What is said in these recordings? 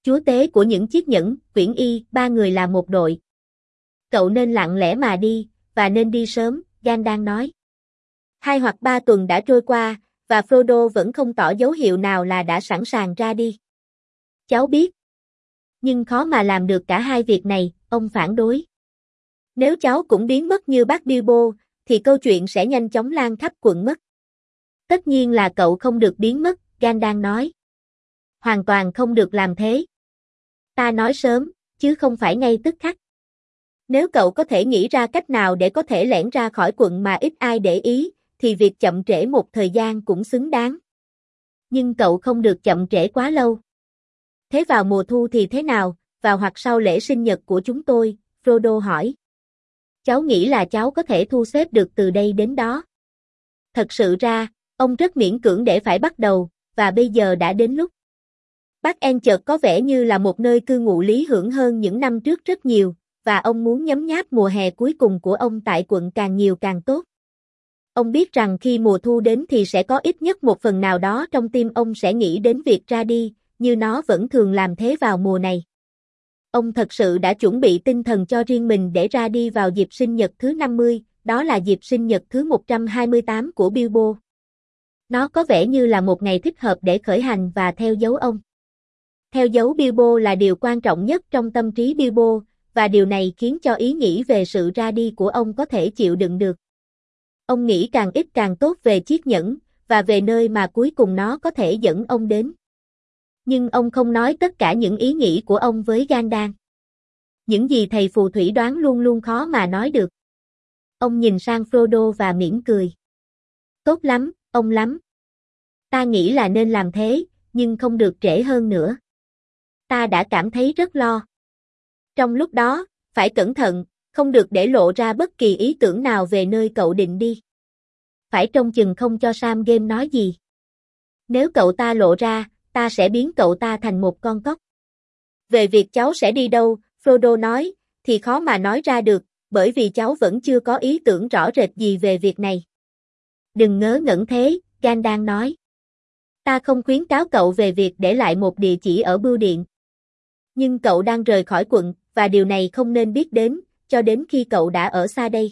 chúa tế của những chiếc nhẫn, Quyển Y, ba người là một đội. Cậu nên lặng lẽ mà đi, và nên đi sớm, Gandalf nói. 2 hoặc 3 tuần đã trôi qua, và Frodo vẫn không tỏ dấu hiệu nào là đã sẵn sàng ra đi. Cháu biết. Nhưng khó mà làm được cả hai việc này, ông phản đối. Nếu cháu cũng biến mất như bác Bilbo, thì câu chuyện sẽ nhanh chóng lan khắp quận mất. Tất nhiên là cậu không được biến mất, Gandalf nói. Hoàn toàn không được làm thế. Ta nói sớm, chứ không phải ngay tức khắc. Nếu cậu có thể nghĩ ra cách nào để có thể lẻn ra khỏi quận mà ít ai để ý, thì việc chậm trễ một thời gian cũng xứng đáng. Nhưng cậu không được chậm trễ quá lâu. Thế vào mùa thu thì thế nào, vào hoặc sau lễ sinh nhật của chúng tôi, Frodo hỏi. Cháu nghĩ là cháu có thể thu xếp được từ đây đến đó. Thật sự ra, ông rất miễn cưỡng để phải bắt đầu, và bây giờ đã đến lúc. Bắc En chợt có vẻ như là một nơi cư ngụ lý hưởng hơn những năm trước rất nhiều, và ông muốn nhấm nháp mùa hè cuối cùng của ông tại quận càng nhiều càng tốt. Ông biết rằng khi mùa thu đến thì sẽ có ít nhất một phần nào đó trong tim ông sẽ nghĩ đến việc ra đi, như nó vẫn thường làm thế vào mùa này. Ông thật sự đã chuẩn bị tinh thần cho riêng mình để ra đi vào dịp sinh nhật thứ 50, đó là dịp sinh nhật thứ 128 của Bilbo. Nó có vẻ như là một ngày thích hợp để khởi hành và theo dấu ông. Theo dấu Bilbo là điều quan trọng nhất trong tâm trí Bilbo, và điều này khiến cho ý nghĩ về sự ra đi của ông có thể chịu đựng được. Ông nghĩ càng ít càng tốt về chiếc nhẫn, và về nơi mà cuối cùng nó có thể dẫn ông đến. Nhưng ông không nói tất cả những ý nghĩ của ông với Gandalf. Những gì thầy phù thủy đoán luôn luôn khó mà nói được. Ông nhìn sang Frodo và mỉm cười. Tốt lắm, ông lắm. Ta nghĩ là nên làm thế, nhưng không được trễ hơn nữa. Ta đã cảm thấy rất lo. Trong lúc đó, phải cẩn thận, không được để lộ ra bất kỳ ý tưởng nào về nơi cậu định đi. Phải trông chừng không cho Sam Game nói gì. Nếu cậu ta lộ ra, ta sẽ biến cậu ta thành một con cóc. Về việc cháu sẽ đi đâu, Frodo nói, thì khó mà nói ra được, bởi vì cháu vẫn chưa có ý tưởng rõ rệt gì về việc này. Đừng ngớ ngẩn thế, Gandalf nói. Ta không khuyến cáo cậu về việc để lại một địa chỉ ở bưu điện. Nhưng cậu đang rời khỏi quận, và điều này không nên biết đến, cho đến khi cậu đã ở xa đây.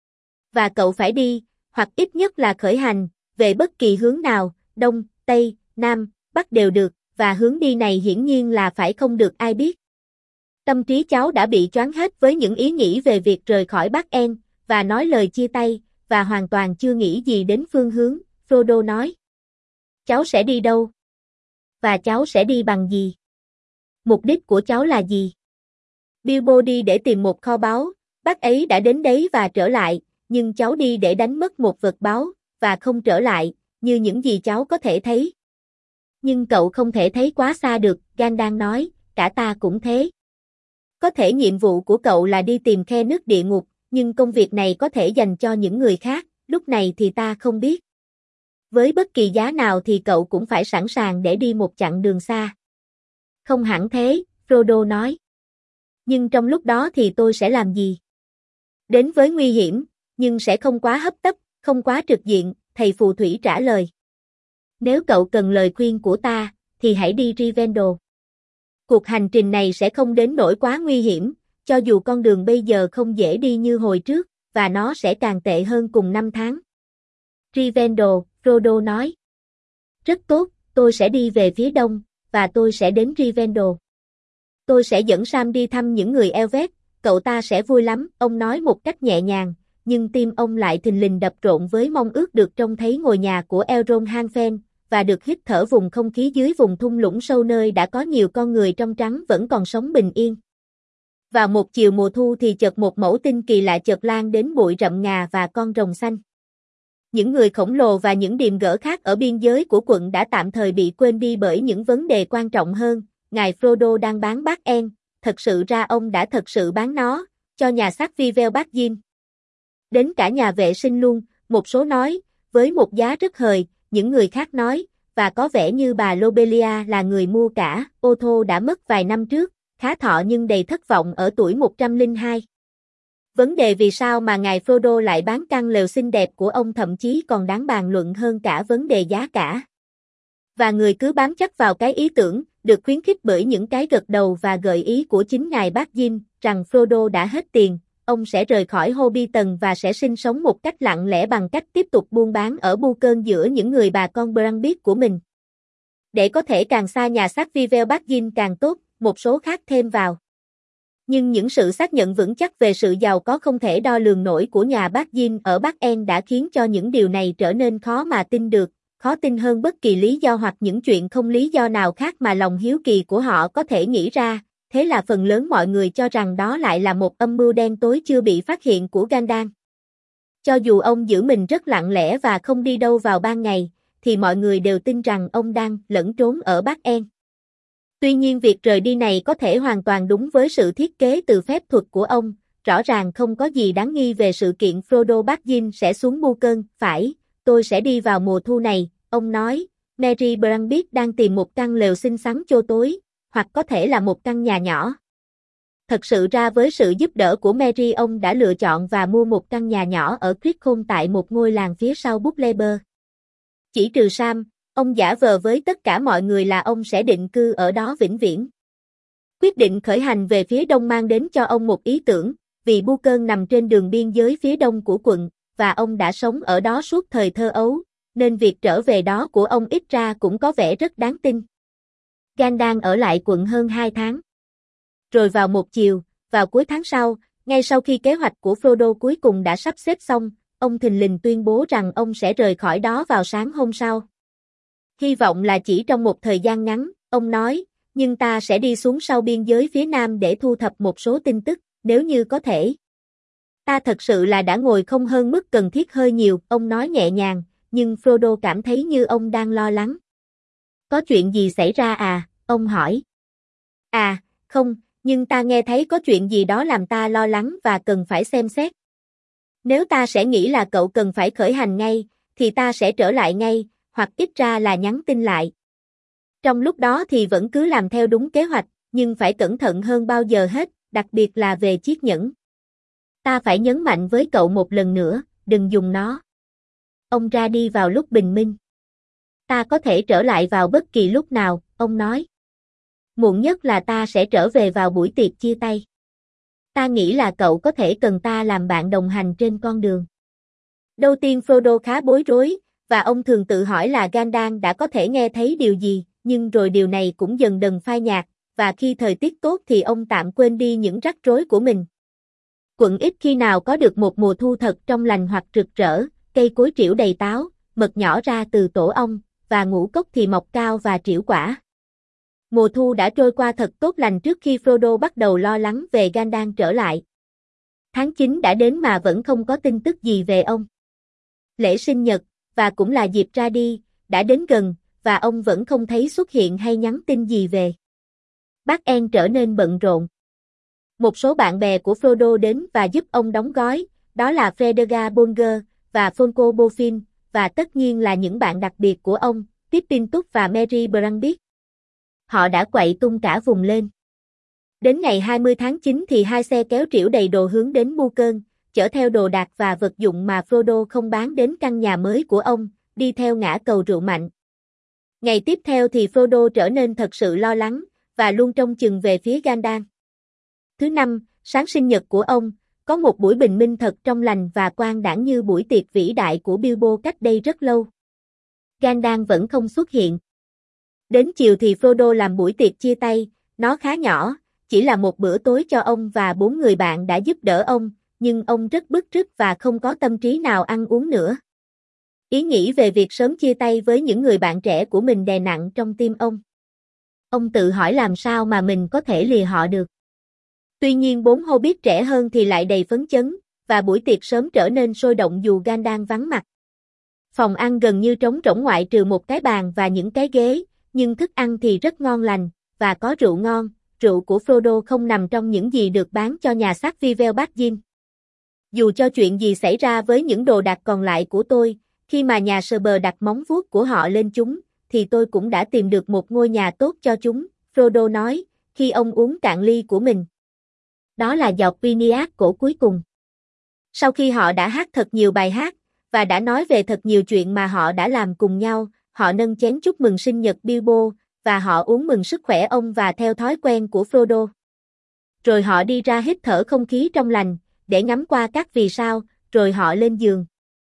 Và cậu phải đi, hoặc ít nhất là khởi hành, về bất kỳ hướng nào, đông, tây, nam, bắc đều được, và hướng đi này hiển nhiên là phải không được ai biết. Tâm trí cháu đã bị choáng hết với những ý nghĩ về việc rời khỏi Bắc En, và nói lời chia tay, và hoàn toàn chưa nghĩ gì đến phương hướng, Frodo nói. Cháu sẽ đi đâu? Và cháu sẽ đi bằng gì? Mục đích của cháu là gì? Bilbo đi để tìm một kho báu, bác ấy đã đến đấy và trở lại, nhưng cháu đi để đánh mất một vật báu, và không trở lại, như những gì cháu có thể thấy. Nhưng cậu không thể thấy quá xa được, Gandalf nói, cả ta cũng thế. Có thể nhiệm vụ của cậu là đi tìm khe nứt địa ngục, nhưng công việc này có thể dành cho những người khác, lúc này thì ta không biết. Với bất kỳ giá nào thì cậu cũng phải sẵn sàng để đi một chặng đường xa. Không hẳn thế, Frodo nói. Nhưng trong lúc đó thì tôi sẽ làm gì? Đến với nguy hiểm, nhưng sẽ không quá hấp tấp, không quá trực diện, thầy phù thủy trả lời. Nếu cậu cần lời khuyên của ta, thì hãy đi Rivendell. Cuộc hành trình này sẽ không đến nỗi quá nguy hiểm, cho dù con đường bây giờ không dễ đi như hồi trước, và nó sẽ càng tệ hơn cùng năm tháng. Rivendell, Frodo nói. Rất tốt, tôi sẽ đi về phía đông, và tôi sẽ đến Rivendell. Tôi sẽ dẫn Sam đi thăm những người Elvet, cậu ta sẽ vui lắm, ông nói một cách nhẹ nhàng, nhưng tim ông lại thình lình đập trộn với mong ước được trông thấy ngôi nhà của Elrond Hanfen, và được hít thở vùng không khí dưới vùng thung lũng sâu nơi đã có nhiều con người trong trắng vẫn còn sống bình yên. Vào một chiều mùa thu thì chợt một mẩu tinh kỳ lạ chợt lan đến bụi rậm ngà và con rồng xanh. Những người khổng lồ và những điềm gỡ khác ở biên giới của quận đã tạm thời bị quên đi bởi những vấn đề quan trọng hơn. Ngài Frodo đang bán bát en, thật sự ra ông đã thật sự bán nó, cho nhà xác Vivel Bardin. Đến cả nhà vệ sinh luôn, một số nói, với một giá rất hời, những người khác nói, và có vẻ như bà Lobelia là người mua cả, Otho đã mất vài năm trước, khá thọ nhưng đầy thất vọng ở tuổi 102. Vấn đề vì sao mà ngài Frodo lại bán căn lều xinh đẹp của ông thậm chí còn đáng bàn luận hơn cả vấn đề giá cả. Và người cứ bám chắc vào cái ý tưởng, được khuyến khích bởi những cái gật đầu và gợi ý của chính ngài Baggins rằng Frodo đã hết tiền, ông sẽ rời khỏi Hobbiton và sẽ sinh sống một cách lặng lẽ bằng cách tiếp tục buôn bán ở Buchan giữa những người bà con Brambit của mình. Để có thể càng xa nhà xác Vivel Baggins càng tốt, một số khác thêm vào. Nhưng những sự xác nhận vững chắc về sự giàu có không thể đo lường nổi của nhà Baggins ở Bắc End đã khiến cho những điều này trở nên khó mà tin được, khó tin hơn bất kỳ lý do hoặc những chuyện không lý do nào khác mà lòng hiếu kỳ của họ có thể nghĩ ra, thế là phần lớn mọi người cho rằng đó lại là một âm mưu đen tối chưa bị phát hiện của Gandalf. Cho dù ông giữ mình rất lặng lẽ và không đi đâu vào ban ngày, thì mọi người đều tin rằng ông đang lẫn trốn ở Bắc End. Tuy nhiên việc rời đi này có thể hoàn toàn đúng với sự thiết kế từ phép thuật của ông, rõ ràng không có gì đáng nghi về sự kiện Frodo Baggins sẽ xuống Buchan, phải, tôi sẽ đi vào mùa thu này, ông nói, Merry Brambit đang tìm một căn lều xinh xắn chô tối, hoặc có thể là một căn nhà nhỏ. Thật sự ra với sự giúp đỡ của Merry ông đã lựa chọn và mua một căn nhà nhỏ ở Crickholm tại một ngôi làng phía sau Buchlaber. Chỉ trừ Sam, ông giả vờ với tất cả mọi người là ông sẽ định cư ở đó vĩnh viễn. Quyết định khởi hành về phía đông mang đến cho ông một ý tưởng, vì Buchan nằm trên đường biên giới phía đông của quận, và ông đã sống ở đó suốt thời thơ ấu, nên việc trở về đó của ông ít ra cũng có vẻ rất đáng tin. Gandalf ở lại quận hơn 2 tháng. Rồi vào một chiều, vào cuối tháng sau, ngay sau khi kế hoạch của Frodo cuối cùng đã sắp xếp xong, ông thình lình tuyên bố rằng ông sẽ rời khỏi đó vào sáng hôm sau. Hy vọng là chỉ trong một thời gian ngắn, ông nói, nhưng ta sẽ đi xuống sau biên giới phía nam để thu thập một số tin tức, nếu như có thể. Ta thật sự là đã ngồi không hơn mức cần thiết hơi nhiều, ông nói nhẹ nhàng, nhưng Frodo cảm thấy như ông đang lo lắng. Có chuyện gì xảy ra à, ông hỏi. À, không, nhưng ta nghe thấy có chuyện gì đó làm ta lo lắng và cần phải xem xét. Nếu ta sẽ nghĩ là cậu cần phải khởi hành ngay, thì ta sẽ trở lại ngay, hoặc ít ra là nhắn tin lại. Trong lúc đó thì vẫn cứ làm theo đúng kế hoạch, nhưng phải cẩn thận hơn bao giờ hết, đặc biệt là về chiếc nhẫn. Ta phải nhấn mạnh với cậu một lần nữa, đừng dùng nó. Ông ra đi vào lúc bình minh. Ta có thể trở lại vào bất kỳ lúc nào, ông nói. Muộn nhất là ta sẽ trở về vào buổi tiệc chia tay. Ta nghĩ là cậu có thể cần ta làm bạn đồng hành trên con đường. Đầu tiên Frodo khá bối rối, và ông thường tự hỏi là Gandalf đã có thể nghe thấy điều gì, nhưng rồi điều này cũng dần dần phai nhạt, và khi thời tiết tốt thì ông tạm quên đi những rắc rối của mình. Quận ít khi nào có được một mùa thu thật trong lành hoặc rực rỡ, cây cối trĩu đầy táo, mật nhỏ ra từ tổ ong, và ngũ cốc thì mọc cao và trĩu quả. Mùa thu đã trôi qua thật tốt lành trước khi Frodo bắt đầu lo lắng về Gandalf trở lại. Tháng 9 đã đến mà vẫn không có tin tức gì về ông. Lễ sinh nhật, và cũng là dịp ra đi, đã đến gần, và ông vẫn không thấy xuất hiện hay nhắn tin gì về. Bắc End trở nên bận rộn. Một số bạn bè của Frodo đến và giúp ông đóng gói, đó là Fredegard Bolger và Folco Bofin, và tất nhiên là những bạn đặc biệt của ông, Pippin Túc và Merry Brambit. Họ đã quậy tung cả vùng lên. Đến ngày 20 tháng 9 thì 2 xe kéo trĩu đầy đồ hướng đến Buchan, chở theo đồ đạc và vật dụng mà Frodo không bán đến căn nhà mới của ông, đi theo ngã cầu rượu mạnh. Ngày tiếp theo thì Frodo trở nên thật sự lo lắng, và luôn trông chừng về phía Gandalf. Thứ năm, sáng sinh nhật của ông, có một buổi bình minh thật trong lành và quang đãng như buổi tiệc vĩ đại của Bilbo cách đây rất lâu. Gandalf vẫn không xuất hiện. Đến chiều thì Frodo làm buổi tiệc chia tay, nó khá nhỏ, chỉ là một bữa tối cho ông và 4 người bạn đã giúp đỡ ông, nhưng ông rất bứt rứt và không có tâm trí nào ăn uống nữa. Ý nghĩ về việc sớm chia tay với những người bạn trẻ của mình đè nặng trong tim ông. Ông tự hỏi làm sao mà mình có thể lìa họ được. Tuy nhiên 4 Hobbit trẻ hơn thì lại đầy phấn chấn, và buổi tiệc sớm trở nên sôi động dù Gandalf vắng mặt. Phòng ăn gần như trống rỗng ngoại trừ một cái bàn và những cái ghế, nhưng thức ăn thì rất ngon lành, và có rượu ngon. Rượu của Frodo không nằm trong những gì được bán cho nhà xác Vivel Baggins. Dù cho chuyện gì xảy ra với những đồ đạc còn lại của tôi, khi mà nhà Serber đặt móng vuốt của họ lên chúng, thì tôi cũng đã tìm được một ngôi nhà tốt cho chúng, Frodo nói, khi ông uống cạn ly của mình. Đó là giọt Piniac cổ cuối cùng. Sau khi họ đã hát thật nhiều bài hát, và đã nói về thật nhiều chuyện mà họ đã làm cùng nhau, họ nâng chén chúc mừng sinh nhật Bilbo, và họ uống mừng sức khỏe ông và theo thói quen của Frodo. Rồi họ đi ra hít thở không khí trong lành, để ngắm qua các vì sao, rồi họ lên giường.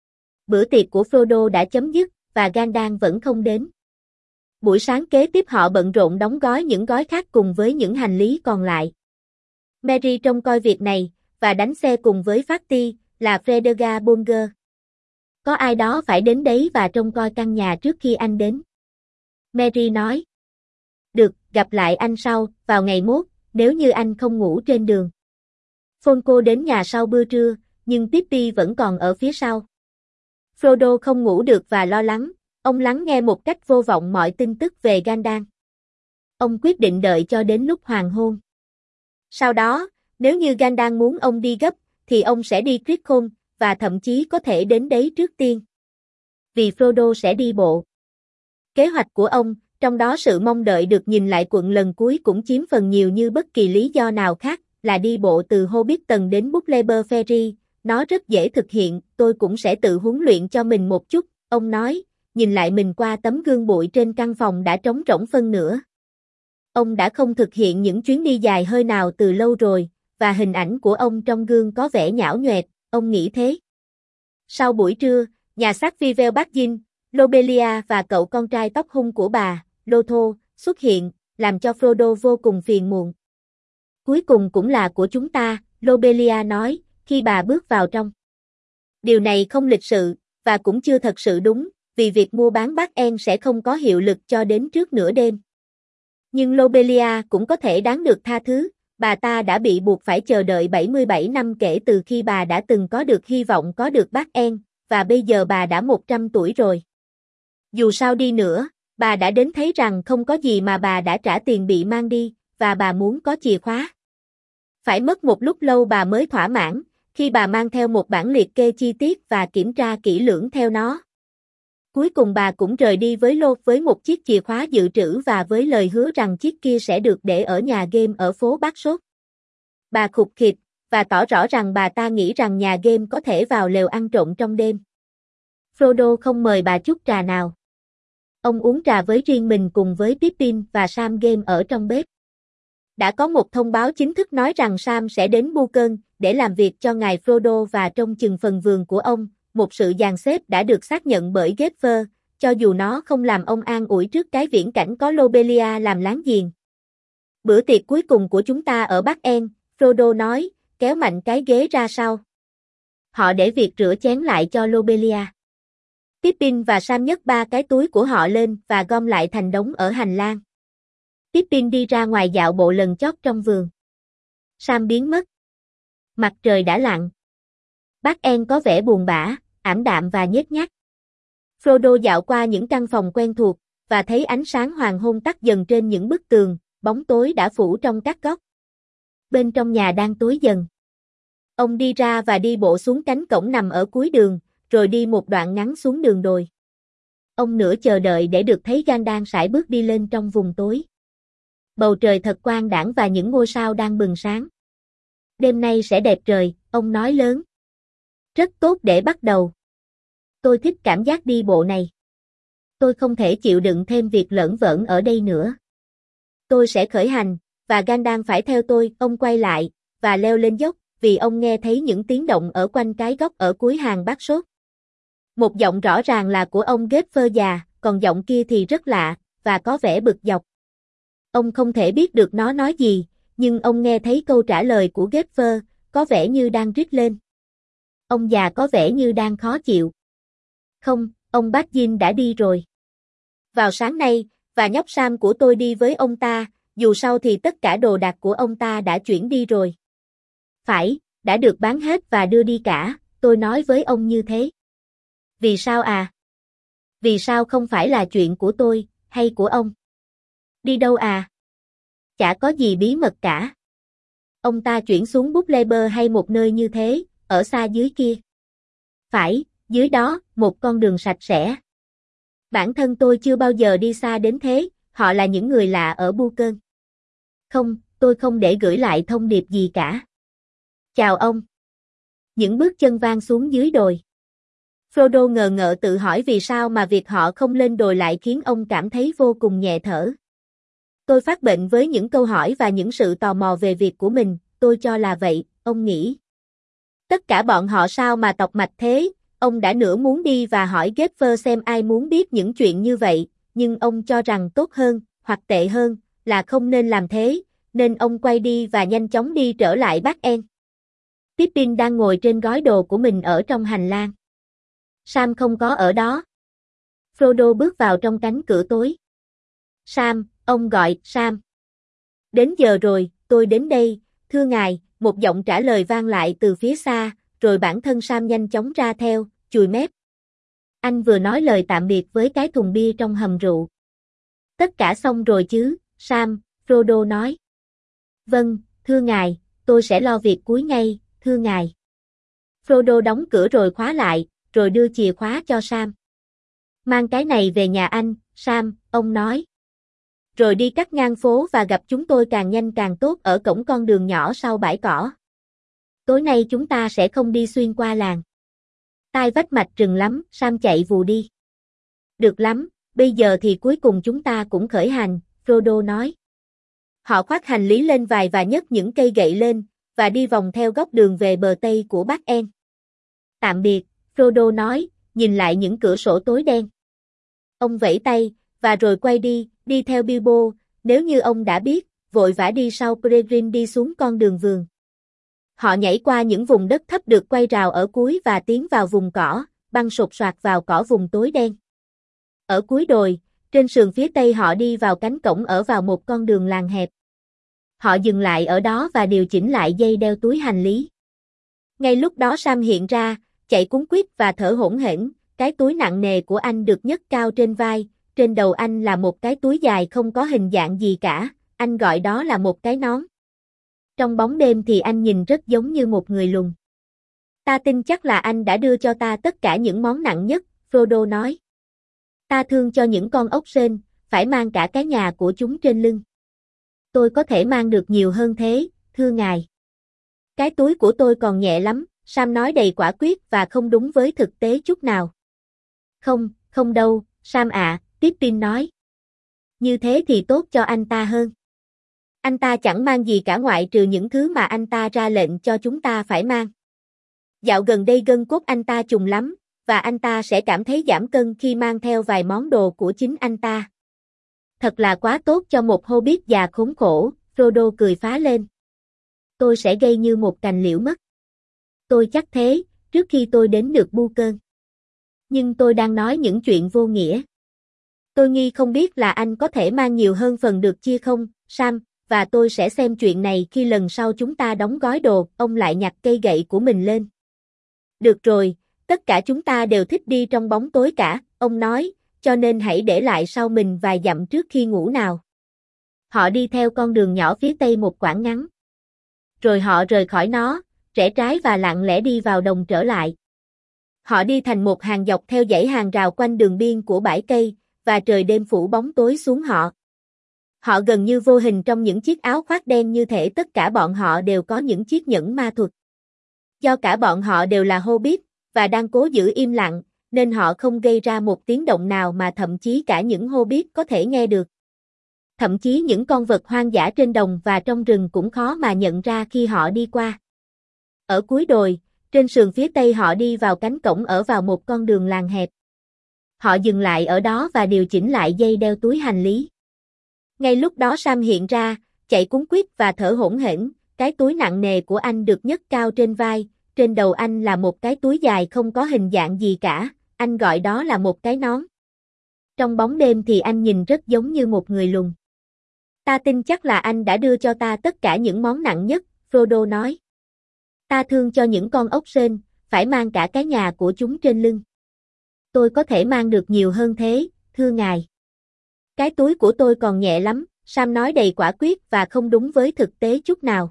Bữa tiệc của Frodo đã chấm dứt, và Gandalf vẫn không đến. Buổi sáng kế tiếp họ bận rộn đóng gói những gói khác cùng với những hành lý còn lại. Merry trông coi việc này, và đánh xe cùng với Fatty, là Fredega Bolger. Có ai đó phải đến đấy và trông coi căn nhà trước khi anh đến. Merry nói. Được, gặp lại anh sau, vào ngày mốt, nếu như anh không ngủ trên đường. Folco đến nhà sau bữa trưa, nhưng Pippy vẫn còn ở phía sau. Frodo không ngủ được và lo lắng, ông lắng nghe một cách vô vọng mọi tin tức về Gandalf. Ông quyết định đợi cho đến lúc hoàng hôn. Sau đó, nếu như Gandalf muốn ông đi gấp, thì ông sẽ đi Crickholm, và thậm chí có thể đến đấy trước tiên. Vì Frodo sẽ đi bộ. Kế hoạch của ông, trong đó sự mong đợi được nhìn lại quận lần cuối cũng chiếm phần nhiều như bất kỳ lý do nào khác, là đi bộ từ Hobbiton đến Buckleber Ferry. Nó rất dễ thực hiện, tôi cũng sẽ tự huấn luyện cho mình một chút, ông nói, nhìn lại mình qua tấm gương bụi trên căn phòng đã trống rỗng phân nửa. Ông đã không thực hiện những chuyến đi dài hơi nào từ lâu rồi, và hình ảnh của ông trong gương có vẻ nhão nhoẹt, ông nghĩ thế. Sau buổi trưa, nhà xác Vivel Baggin, Lobelia và cậu con trai tóc hung của bà, Lotho, xuất hiện, làm cho Frodo vô cùng phiền muộn. Cuối cùng cũng là của chúng ta, Lobelia nói, khi bà bước vào trong. Điều này không lịch sự, và cũng chưa thật sự đúng, vì việc mua bán bát en sẽ không có hiệu lực cho đến trước nửa đêm. Nhưng Lobelia cũng có thể đáng được tha thứ, bà ta đã bị buộc phải chờ đợi 77 năm kể từ khi bà đã từng có được hy vọng có được bát en, và bây giờ bà đã 100 tuổi rồi. Dù sao đi nữa, bà đã đến thấy rằng không có gì mà bà đã trả tiền bị mang đi, và bà muốn có chìa khóa. Phải mất một lúc lâu bà mới thỏa mãn, khi bà mang theo một bản liệt kê chi tiết và kiểm tra kỹ lưỡng theo nó. Cuối cùng bà cũng rời đi với Lô với một chiếc chìa khóa dự trữ và với lời hứa rằng chiếc kia sẽ được để ở nhà game ở phố Bát Sốt. Bà khụt khịt, và tỏ rõ rằng bà ta nghĩ rằng nhà game có thể vào lều ăn trộm trong đêm. Frodo không mời bà chút trà nào. Ông uống trà với riêng mình cùng với Pippin và Sam game ở trong bếp. Đã có một thông báo chính thức nói rằng Sam sẽ đến Buchan để làm việc cho ngài Frodo và trông chừng phần vườn của ông, một sự dàn xếp đã được xác nhận bởi Gepher, cho dù nó không làm ông an ủi trước cái viễn cảnh có Lobelia làm láng giềng. Bữa tiệc cuối cùng của chúng ta ở Bắc En, Frodo nói, kéo mạnh cái ghế ra sau. Họ để việc rửa chén lại cho Lobelia. Pippin và Sam nhấc 3 cái túi của họ lên và gom lại thành đống ở hành lang. Pippin đi ra ngoài dạo bộ lần chót trong vườn. Sam biến mất. Mặt trời đã lặn. Bác En có vẻ buồn bã, ảm đạm và nhếch nhác. Frodo dạo qua những căn phòng quen thuộc, và thấy ánh sáng hoàng hôn tắt dần trên những bức tường, bóng tối đã phủ trong các góc. Bên trong nhà đang tối dần. Ông đi ra và đi bộ xuống cánh cổng nằm ở cuối đường, rồi đi một đoạn ngắn xuống đường đồi. Ông nửa chờ đợi để được thấy Gandalf sải bước đi lên trong vùng tối. Bầu trời thật quang đãng và những ngôi sao đang bừng sáng. Đêm nay sẽ đẹp trời, ông nói lớn. Rất tốt để bắt đầu. Tôi thích cảm giác đi bộ này. Tôi không thể chịu đựng thêm việc lởn vởn ở đây nữa. Tôi sẽ khởi hành, và Gandalf phải theo tôi. Ông quay lại, và leo lên dốc, vì ông nghe thấy những tiếng động ở quanh cái góc ở cuối hàng Bát Sốt. Một giọng rõ ràng là của ông Gepher già, còn giọng kia thì rất lạ, và có vẻ bực dọc. Ông không thể biết được nó nói gì, nhưng ông nghe thấy câu trả lời của Gepher, có vẻ như đang rít lên. Ông già có vẻ như đang khó chịu. Không, ông Baggin đã đi rồi. Vào sáng nay, và nhóc Sam của tôi đi với ông ta, dù sao thì tất cả đồ đạc của ông ta đã chuyển đi rồi. Phải, đã được bán hết và đưa đi cả, tôi nói với ông như thế. Vì sao à? Vì sao không phải là chuyện của tôi, hay của ông? Đi đâu à? Chả có gì bí mật cả. Ông ta chuyển xuống Buckleber hay một nơi như thế, ở xa dưới kia. Phải, dưới đó, một con đường sạch sẽ. Bản thân tôi chưa bao giờ đi xa đến thế, họ là những người lạ ở Buchan. Không, tôi không để gửi lại thông điệp gì cả. Chào ông. Những bước chân vang xuống dưới đồi. Frodo ngờ ngợ tự hỏi vì sao mà việc họ không lên đồi lại khiến ông cảm thấy vô cùng nhẹ thở. Tôi phát bệnh với những câu hỏi và những sự tò mò về việc của mình, tôi cho là vậy, ông nghĩ. Tất cả bọn họ sao mà tọc mạch thế, ông đã nửa muốn đi và hỏi Gepher xem ai muốn biết những chuyện như vậy, nhưng ông cho rằng tốt hơn, hoặc tệ hơn, là không nên làm thế, nên ông quay đi và nhanh chóng đi trở lại Bác En. Pippin đang ngồi trên gói đồ của mình ở trong hành lang. Sam không có ở đó. Frodo bước vào trong cánh cửa tối. Sam, ông gọi, Sam. Đến giờ rồi, tôi đến đây, thưa ngài, một giọng trả lời vang lại từ phía xa, rồi bản thân Sam nhanh chóng ra theo, chùi mép. Anh vừa nói lời tạm biệt với cái thùng bia trong hầm rượu. Tất cả xong rồi chứ, Sam, Frodo nói. Vâng, thưa ngài, tôi sẽ lo việc cuối ngay, thưa ngài. Frodo đóng cửa rồi khóa lại, rồi đưa chìa khóa cho Sam. Mang cái này về nhà anh, Sam, ông nói. Rồi đi cắt ngang phố và gặp chúng tôi càng nhanh càng tốt ở cổng con đường nhỏ sau bãi cỏ. Tối nay chúng ta sẽ không đi xuyên qua làng. Tai vách mạch rừng lắm, Sam chạy vù đi. Được lắm, bây giờ thì cuối cùng chúng ta cũng khởi hành, Frodo nói. Họ khoác hành lý lên vai và nhấc những cây gậy lên, và đi vòng theo góc đường về bờ tây của Bác En. Tạm biệt, Frodo nói, nhìn lại những cửa sổ tối đen. Ông vẫy tay, và rồi quay đi theo Bilbo, nếu như ông đã biết, vội vã đi sau Peregrine đi xuống con đường vườn. Họ nhảy qua những vùng đất thấp được quay rào ở cuối và tiến vào vùng cỏ, băng sột soạt vào cỏ vùng tối đen. Ở cuối đồi, trên sườn phía tây họ đi vào cánh cổng ở vào một con đường làng hẹp. Họ dừng lại ở đó và điều chỉnh lại dây đeo túi hành lý. Ngay lúc đó Sam hiện ra, chạy cuống quýt và thở hổn hển, cái túi nặng nề của anh được nhấc cao trên vai, trên đầu anh là một cái túi dài không có hình dạng gì cả, anh gọi đó là một cái nón. Trong bóng đêm thì anh nhìn rất giống như một người lùn. Ta tin chắc là anh đã đưa cho ta tất cả những món nặng nhất, Frodo nói. Ta thương cho những con ốc sên, phải mang cả cái nhà của chúng trên lưng. Tôi có thể mang được nhiều hơn thế, thưa ngài. Cái túi của tôi còn nhẹ lắm, Sam nói đầy quả quyết và không đúng với thực tế chút nào. Không đâu, Sam ạ, Pippin nói. Như thế thì tốt cho anh ta hơn. Anh ta chẳng mang gì cả ngoại trừ những thứ mà anh ta ra lệnh cho chúng ta phải mang. Dạo gần đây gân cốt anh ta trùng lắm, và anh ta sẽ cảm thấy giảm cân khi mang theo vài món đồ của chính anh ta. Thật là quá tốt cho một hobbit già khốn khổ, Frodo cười phá lên. Tôi sẽ gây như một cành liễu mất. Tôi chắc thế, trước khi tôi đến được Bu-cơn. Nhưng tôi đang nói những chuyện vô nghĩa. Tôi nghi không biết là anh có thể mang nhiều hơn phần được chia không, Sam, và tôi sẽ xem chuyện này khi lần sau chúng ta đóng gói đồ, ông lại nhặt cây gậy của mình lên. Được rồi, tất cả chúng ta đều thích đi trong bóng tối cả, ông nói, cho nên hãy để lại sau mình vài dặm trước khi ngủ nào. Họ đi theo con đường nhỏ phía tây một quãng ngắn. Rồi họ rời khỏi nó, rẽ trái và lặng lẽ đi vào đồng trở lại. Họ đi thành một hàng dọc theo dãy hàng rào quanh đường biên của bãi cây, và trời đêm phủ bóng tối xuống họ. Họ gần như vô hình trong những chiếc áo khoác đen như thể tất cả bọn họ đều có những chiếc nhẫn ma thuật. Do cả bọn họ đều là hobbit, và đang cố giữ im lặng, nên họ không gây ra một tiếng động nào mà thậm chí cả những hobbit có thể nghe được. Thậm chí những con vật hoang dã trên đồng và trong rừng cũng khó mà nhận ra khi họ đi qua. Ở cuối đồi, trên sườn phía tây họ đi vào cánh cổng ở vào một con đường làng hẹp. Họ dừng lại ở đó và điều chỉnh lại dây đeo túi hành lý. Ngay lúc đó Sam hiện ra, chạy cuống quýt và thở hổn hển, cái túi nặng nề của anh được nhấc cao trên vai, trên đầu anh là một cái túi dài không có hình dạng gì cả, anh gọi đó là một cái nón. Trong bóng đêm thì anh nhìn rất giống như một người lùn. Ta tin chắc là anh đã đưa cho ta tất cả những món nặng nhất, Frodo nói. Ta thương cho những con ốc sên, phải mang cả cái nhà của chúng trên lưng. Tôi có thể mang được nhiều hơn thế, thưa ngài. Cái túi của tôi còn nhẹ lắm, Sam nói đầy quả quyết và không đúng với thực tế chút nào.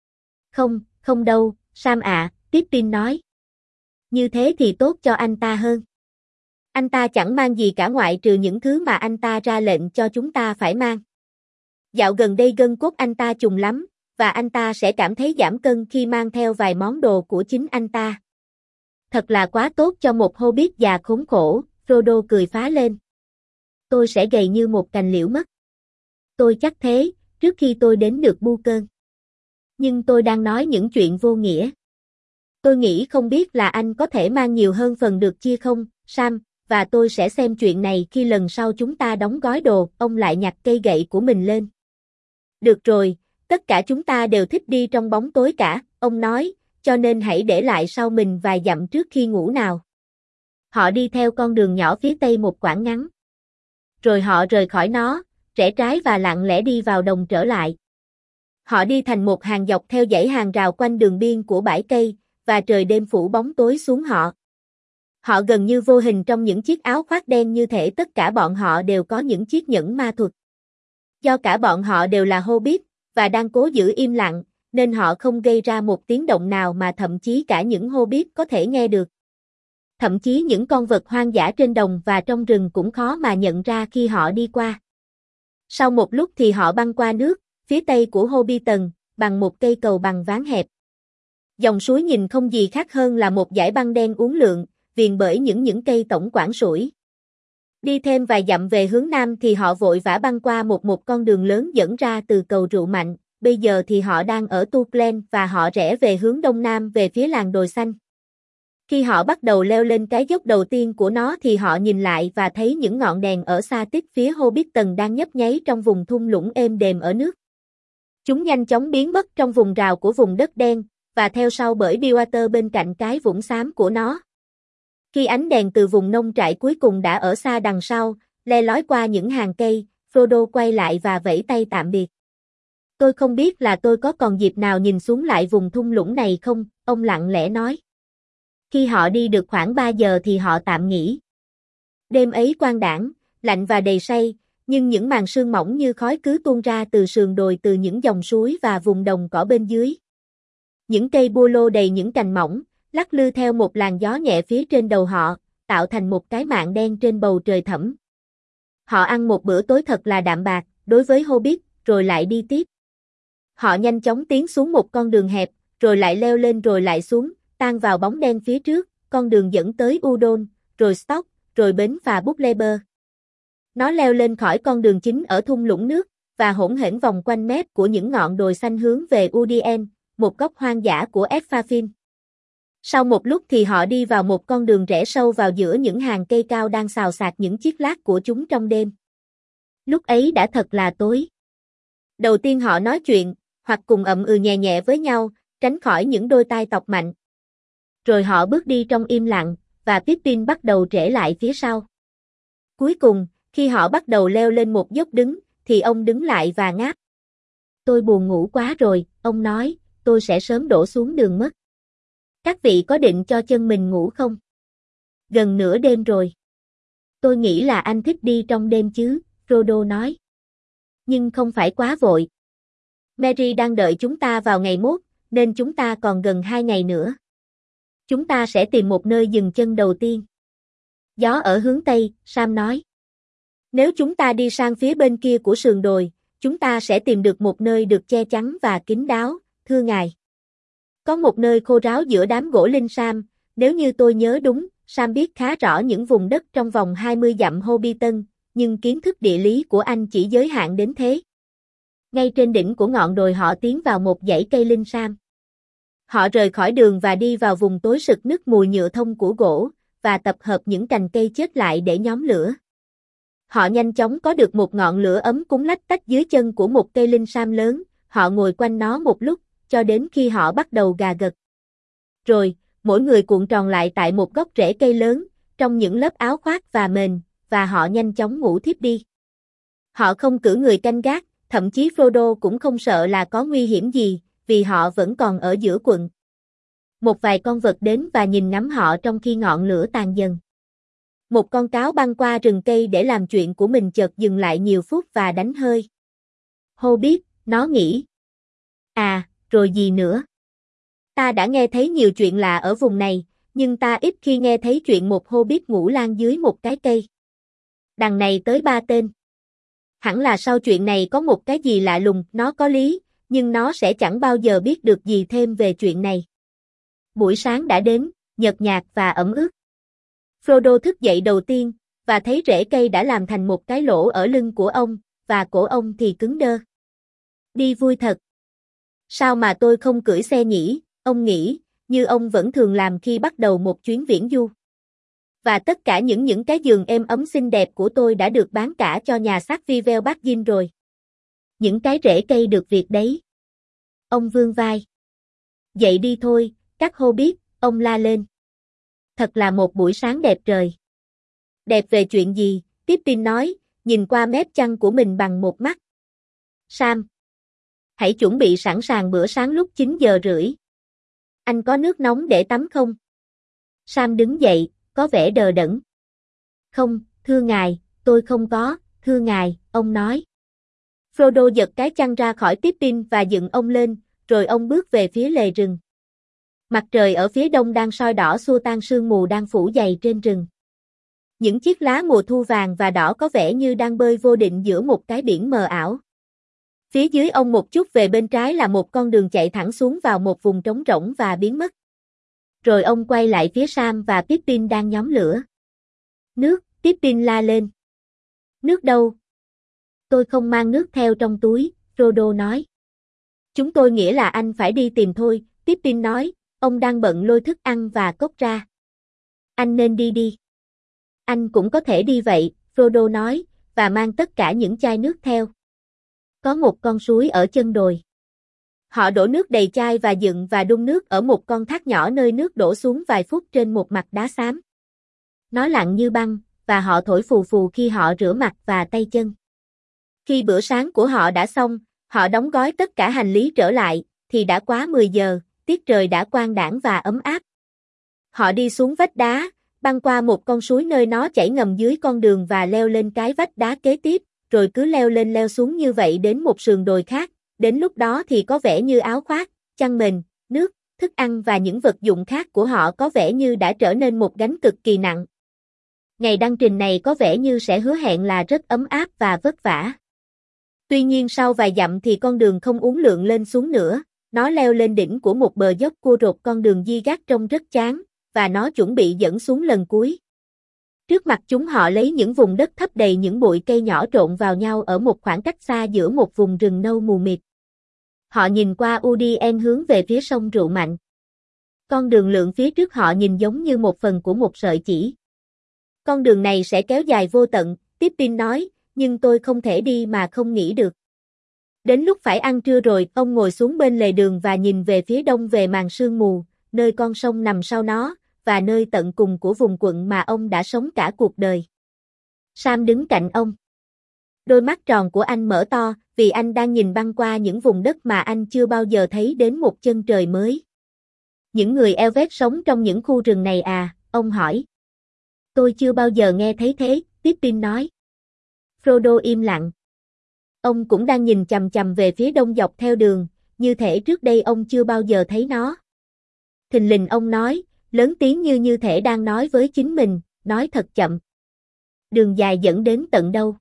Không đâu, Sam ạ, Pippin nói. Như thế thì tốt cho anh ta hơn. Anh ta chẳng mang gì cả ngoại trừ những thứ mà anh ta ra lệnh cho chúng ta phải mang. Dạo gần đây gân cốt anh ta trùng lắm, và anh ta sẽ cảm thấy giảm cân khi mang theo vài món đồ của chính anh ta. Thật là quá tốt cho một hobbit già khốn khổ, Frodo cười phá lên. Tôi sẽ gầy như một cành liễu mất. Tôi chắc thế, trước khi tôi đến được bu cơn. Nhưng tôi đang nói những chuyện vô nghĩa. Tôi nghĩ không biết là anh có thể mang nhiều hơn phần được chia không, Sam, và tôi sẽ xem chuyện này khi lần sau chúng ta đóng gói đồ. Ông lại nhặt cây gậy của mình lên. Được rồi, tất cả chúng ta đều thích đi trong bóng tối cả, ông nói, cho nên hãy để lại sau mình vài dặm trước khi ngủ nào. Họ đi theo con đường nhỏ phía tây một quãng ngắn. Rồi họ rời khỏi nó, rẽ trái và lặng lẽ đi vào đồng trở lại. Họ đi thành một hàng dọc theo dãy hàng rào quanh đường biên của bãi cây, và trời đêm phủ bóng tối xuống họ. Họ gần như vô hình trong những chiếc áo khoác đen, như thể tất cả bọn họ đều có những chiếc nhẫn ma thuật. Do cả bọn họ đều là Hobbit, và đang cố giữ im lặng, nên họ không gây ra một tiếng động nào mà thậm chí cả những Hobbit có thể nghe được. Thậm chí những con vật hoang dã trên đồng và trong rừng cũng khó mà nhận ra khi họ đi qua. Sau một lúc thì họ băng qua nước, phía tây của Hobbiton, bằng một cây cầu bằng ván hẹp. Dòng suối nhìn không gì khác hơn là một dải băng đen uốn lượn, viền bởi những cây tổng quảng sủi. Đi thêm vài dặm về hướng nam thì họ vội vã băng qua một con đường lớn dẫn ra từ cầu rượu mạnh. Bây giờ thì họ đang ở Tu Glen và họ rẽ về hướng đông nam về phía làng đồi xanh. Khi họ bắt đầu leo lên cái dốc đầu tiên của nó thì họ nhìn lại và thấy những ngọn đèn ở xa tít phía Hobbiton đang nhấp nháy trong vùng thung lũng êm đềm ở nước. Chúng nhanh chóng biến mất trong vùng rào của vùng đất đen, và theo sau bởi Bywater bên cạnh cái vũng xám của nó. Khi ánh đèn từ vùng nông trại cuối cùng đã ở xa đằng sau, le lói qua những hàng cây, Frodo quay lại và vẫy tay tạm biệt. Tôi không biết là tôi có còn dịp nào nhìn xuống lại vùng thung lũng này không, ông lặng lẽ nói. Khi họ đi được khoảng 3 giờ thì họ tạm nghỉ. Đêm ấy quang đãng, lạnh và đầy say, nhưng những màn sương mỏng như khói cứ tuôn ra từ sườn đồi, từ những dòng suối và vùng đồng cỏ bên dưới. Những cây bua lô đầy những cành mỏng, lắc lư theo một làn gió nhẹ phía trên đầu họ, tạo thành một cái mạn đen trên bầu trời thẫm. Họ ăn một bữa tối thật là đạm bạc, đối với Hobbit, rồi lại đi tiếp. Họ nhanh chóng tiến xuống một con đường hẹp, rồi lại leo lên rồi lại xuống, tan vào bóng đen phía trước, con đường dẫn tới Udon, rồi Stock, rồi bến phà Buckleber. Nó leo lên khỏi con đường chính ở thung lũng nước, và hỗn hển vòng quanh mép của những ngọn đồi xanh hướng về Udien, một góc hoang dã của Epphafin. Sau một lúc thì họ đi vào một con đường rẽ sâu vào giữa những hàng cây cao đang xào xạc những chiếc lát của chúng trong đêm. Lúc ấy đã thật là tối. Đầu tiên họ nói chuyện, hoặc cùng ậm ừ nhẹ nhẹ với nhau, tránh khỏi những đôi tai tọc mạnh. Rồi họ bước đi trong im lặng, và Pippin bắt đầu trễ lại phía sau. Cuối cùng, khi họ bắt đầu leo lên một dốc đứng, thì ông đứng lại và ngáp. Tôi buồn ngủ quá rồi, ông nói, tôi sẽ sớm đổ xuống đường mất. Các vị có định cho chân mình ngủ không? Gần nửa đêm rồi. Tôi nghĩ là anh thích đi trong đêm chứ, Frodo nói. Nhưng không phải quá vội. Merry đang đợi chúng ta vào ngày mốt, nên chúng ta còn gần 2 ngày nữa. Chúng ta sẽ tìm một nơi dừng chân đầu tiên. Gió ở hướng Tây, Sam nói. Nếu chúng ta đi sang phía bên kia của sườn đồi, chúng ta sẽ tìm được một nơi được che chắn và kín đáo, thưa ngài. Có một nơi khô ráo giữa đám gỗ linh Sam, nếu như tôi nhớ đúng, Sam biết khá rõ những vùng đất trong vòng 20 dặm Hobbiton, nhưng kiến thức địa lý của anh chỉ giới hạn đến thế. Ngay trên đỉnh của ngọn đồi họ tiến vào một dãy cây linh Sam. Họ rời khỏi đường và đi vào vùng tối sực nức mùi nhựa thông của gỗ, và tập hợp những cành cây chết lại để nhóm lửa. Họ nhanh chóng có được một ngọn lửa ấm cúng lách tách dưới chân của một cây linh Sam lớn, họ ngồi quanh nó một lúc, cho đến khi họ bắt đầu gà gật. Rồi, mỗi người cuộn tròn lại tại một gốc rễ cây lớn, trong những lớp áo khoác và mền, và họ nhanh chóng ngủ thiếp đi. Họ không cử người canh gác, thậm chí Frodo cũng không sợ là có nguy hiểm gì, vì họ vẫn còn ở giữa quận. Một vài con vật đến và nhìn ngắm họ trong khi ngọn lửa tàn dần. Một con cáo băng qua rừng cây để làm chuyện của mình chợt dừng lại nhiều phút và đánh hơi. Hobbit, nó nghĩ. À, rồi gì nữa? Ta đã nghe thấy nhiều chuyện lạ ở vùng này, nhưng ta ít khi nghe thấy chuyện một Hobbit ngủ lang dưới một cái cây. Đằng này tới 3 tên. Hẳn là sau chuyện này có một cái gì lạ lùng, nó có lý, nhưng nó sẽ chẳng bao giờ biết được gì thêm về chuyện này. Buổi sáng đã đến, nhợt nhạt và ẩm ướt. Frodo thức dậy đầu tiên, và thấy rễ cây đã làm thành một cái lỗ ở lưng của ông, và cổ ông thì cứng đơ. Đi vui thật. Sao mà tôi không cưỡi xe nhỉ, ông nghĩ, như ông vẫn thường làm khi bắt đầu một chuyến viễn du. Và tất cả những cái giường êm ấm xinh đẹp của tôi đã được bán cả cho nhà xác Vivel Bardin rồi. Những cái rễ cây được việc đấy. Ông vươn vai. Dậy đi thôi, các Hobbit, ông la lên. Thật là một buổi sáng đẹp trời. Đẹp về chuyện gì? Pippin nói, nhìn qua mép chăn của mình bằng một mắt. Sam. Hãy chuẩn bị sẵn sàng bữa sáng lúc 9 giờ rưỡi. Anh có nước nóng để tắm không? Sam đứng dậy, có vẻ đờ đẫn. Không, thưa ngài, tôi không có, thưa ngài, ông nói. Frodo giật cái chăn ra khỏi Pippin và dựng ông lên, rồi ông bước về phía lề rừng. Mặt trời ở phía đông đang soi đỏ xua tan sương mù đang phủ dày trên rừng. Những chiếc lá mùa thu vàng và đỏ có vẻ như đang bơi vô định giữa một cái biển mờ ảo. Phía dưới ông một chút về bên trái là một con đường chạy thẳng xuống vào một vùng trống rỗng và biến mất. Rồi ông quay lại phía Sam và Pippin đang nhóm lửa. Nước, Pippin la lên. Nước đâu? Tôi không mang nước theo trong túi, Frodo nói. Chúng tôi nghĩa là anh phải đi tìm thôi, Pippin nói, ông đang bận lôi thức ăn và cốc ra. Anh nên đi. Anh cũng có thể đi vậy, Frodo nói, và mang tất cả những chai nước theo. Có một con suối ở chân đồi. Họ đổ nước đầy chai và dựng và đun nước ở một con thác nhỏ nơi nước đổ xuống vài phút trên một mặt đá xám. Nó lặng như băng, và họ thổi phù phù khi họ rửa mặt và tay chân. Khi bữa sáng của họ đã xong, họ đóng gói tất cả hành lý trở lại, thì đã quá 10 giờ, tiết trời đã quang đãng và ấm áp. Họ đi xuống vách đá, băng qua một con suối nơi nó chảy ngầm dưới con đường và leo lên cái vách đá kế tiếp, rồi cứ leo lên leo xuống như vậy đến một sườn đồi khác, đến lúc đó thì có vẻ như áo khoác, chăn mền, nước, thức ăn và những vật dụng khác của họ có vẻ như đã trở nên một gánh cực kỳ nặng. Ngày đăng trình này có vẻ như sẽ hứa hẹn là rất ấm áp và vất vả. Tuy nhiên sau vài dặm thì con đường không uốn lượn lên xuống nữa, nó leo lên đỉnh của một bờ dốc cua rột, con đường di gác trông rất chán, và nó chuẩn bị dẫn xuống lần cuối. Trước mặt chúng họ lấy những vùng đất thấp đầy những bụi cây nhỏ trộn vào nhau ở một khoảng cách xa giữa một vùng rừng nâu mù mịt. Họ nhìn qua Udien hướng về phía sông Rượu Mạnh. Con đường lượn phía trước họ nhìn giống như một phần của một sợi chỉ. Con đường này sẽ kéo dài vô tận, Pippin nói, nhưng tôi không thể đi mà không nghĩ được. Đến lúc phải ăn trưa rồi, ông ngồi xuống bên lề đường và nhìn về phía đông về màn sương mù, nơi con sông nằm sau nó, và nơi tận cùng của vùng quận mà ông đã sống cả cuộc đời. Sam đứng cạnh ông. Đôi mắt tròn của anh mở to, vì anh đang nhìn băng qua những vùng đất mà anh chưa bao giờ thấy đến một chân trời mới. Những người Elvet sống trong những khu rừng này à, ông hỏi. Tôi chưa bao giờ nghe thấy thế, Pippin nói. Frodo im lặng. Ông cũng đang nhìn chằm chằm về phía đông dọc theo đường, như thể trước đây ông chưa bao giờ thấy nó. Thình lình ông nói, lớn tiếng như thể đang nói với chính mình, nói thật chậm. Đường dài dẫn đến tận đâu?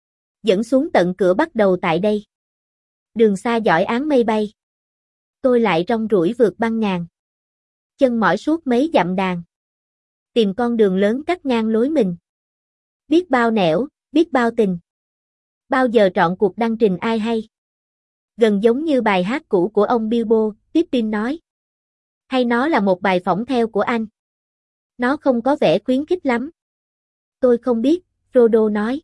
Dẫn xuống tận cửa bắt đầu tại đây. Đường xa dõi áng mây bay. Tôi lại rong ruổi vượt băng ngàn. Chân mỏi suốt mấy dặm đàn. Tìm con đường lớn cắt ngang lối mình. Biết bao nẻo, biết bao tình. Bao giờ trọn cuộc đăng trình ai hay? Gần giống như bài hát cũ của ông Bilbo, Pippin nói. Hay nó là một bài phỏng theo của anh? Nó không có vẻ khuyến khích lắm. Tôi không biết, Frodo nói.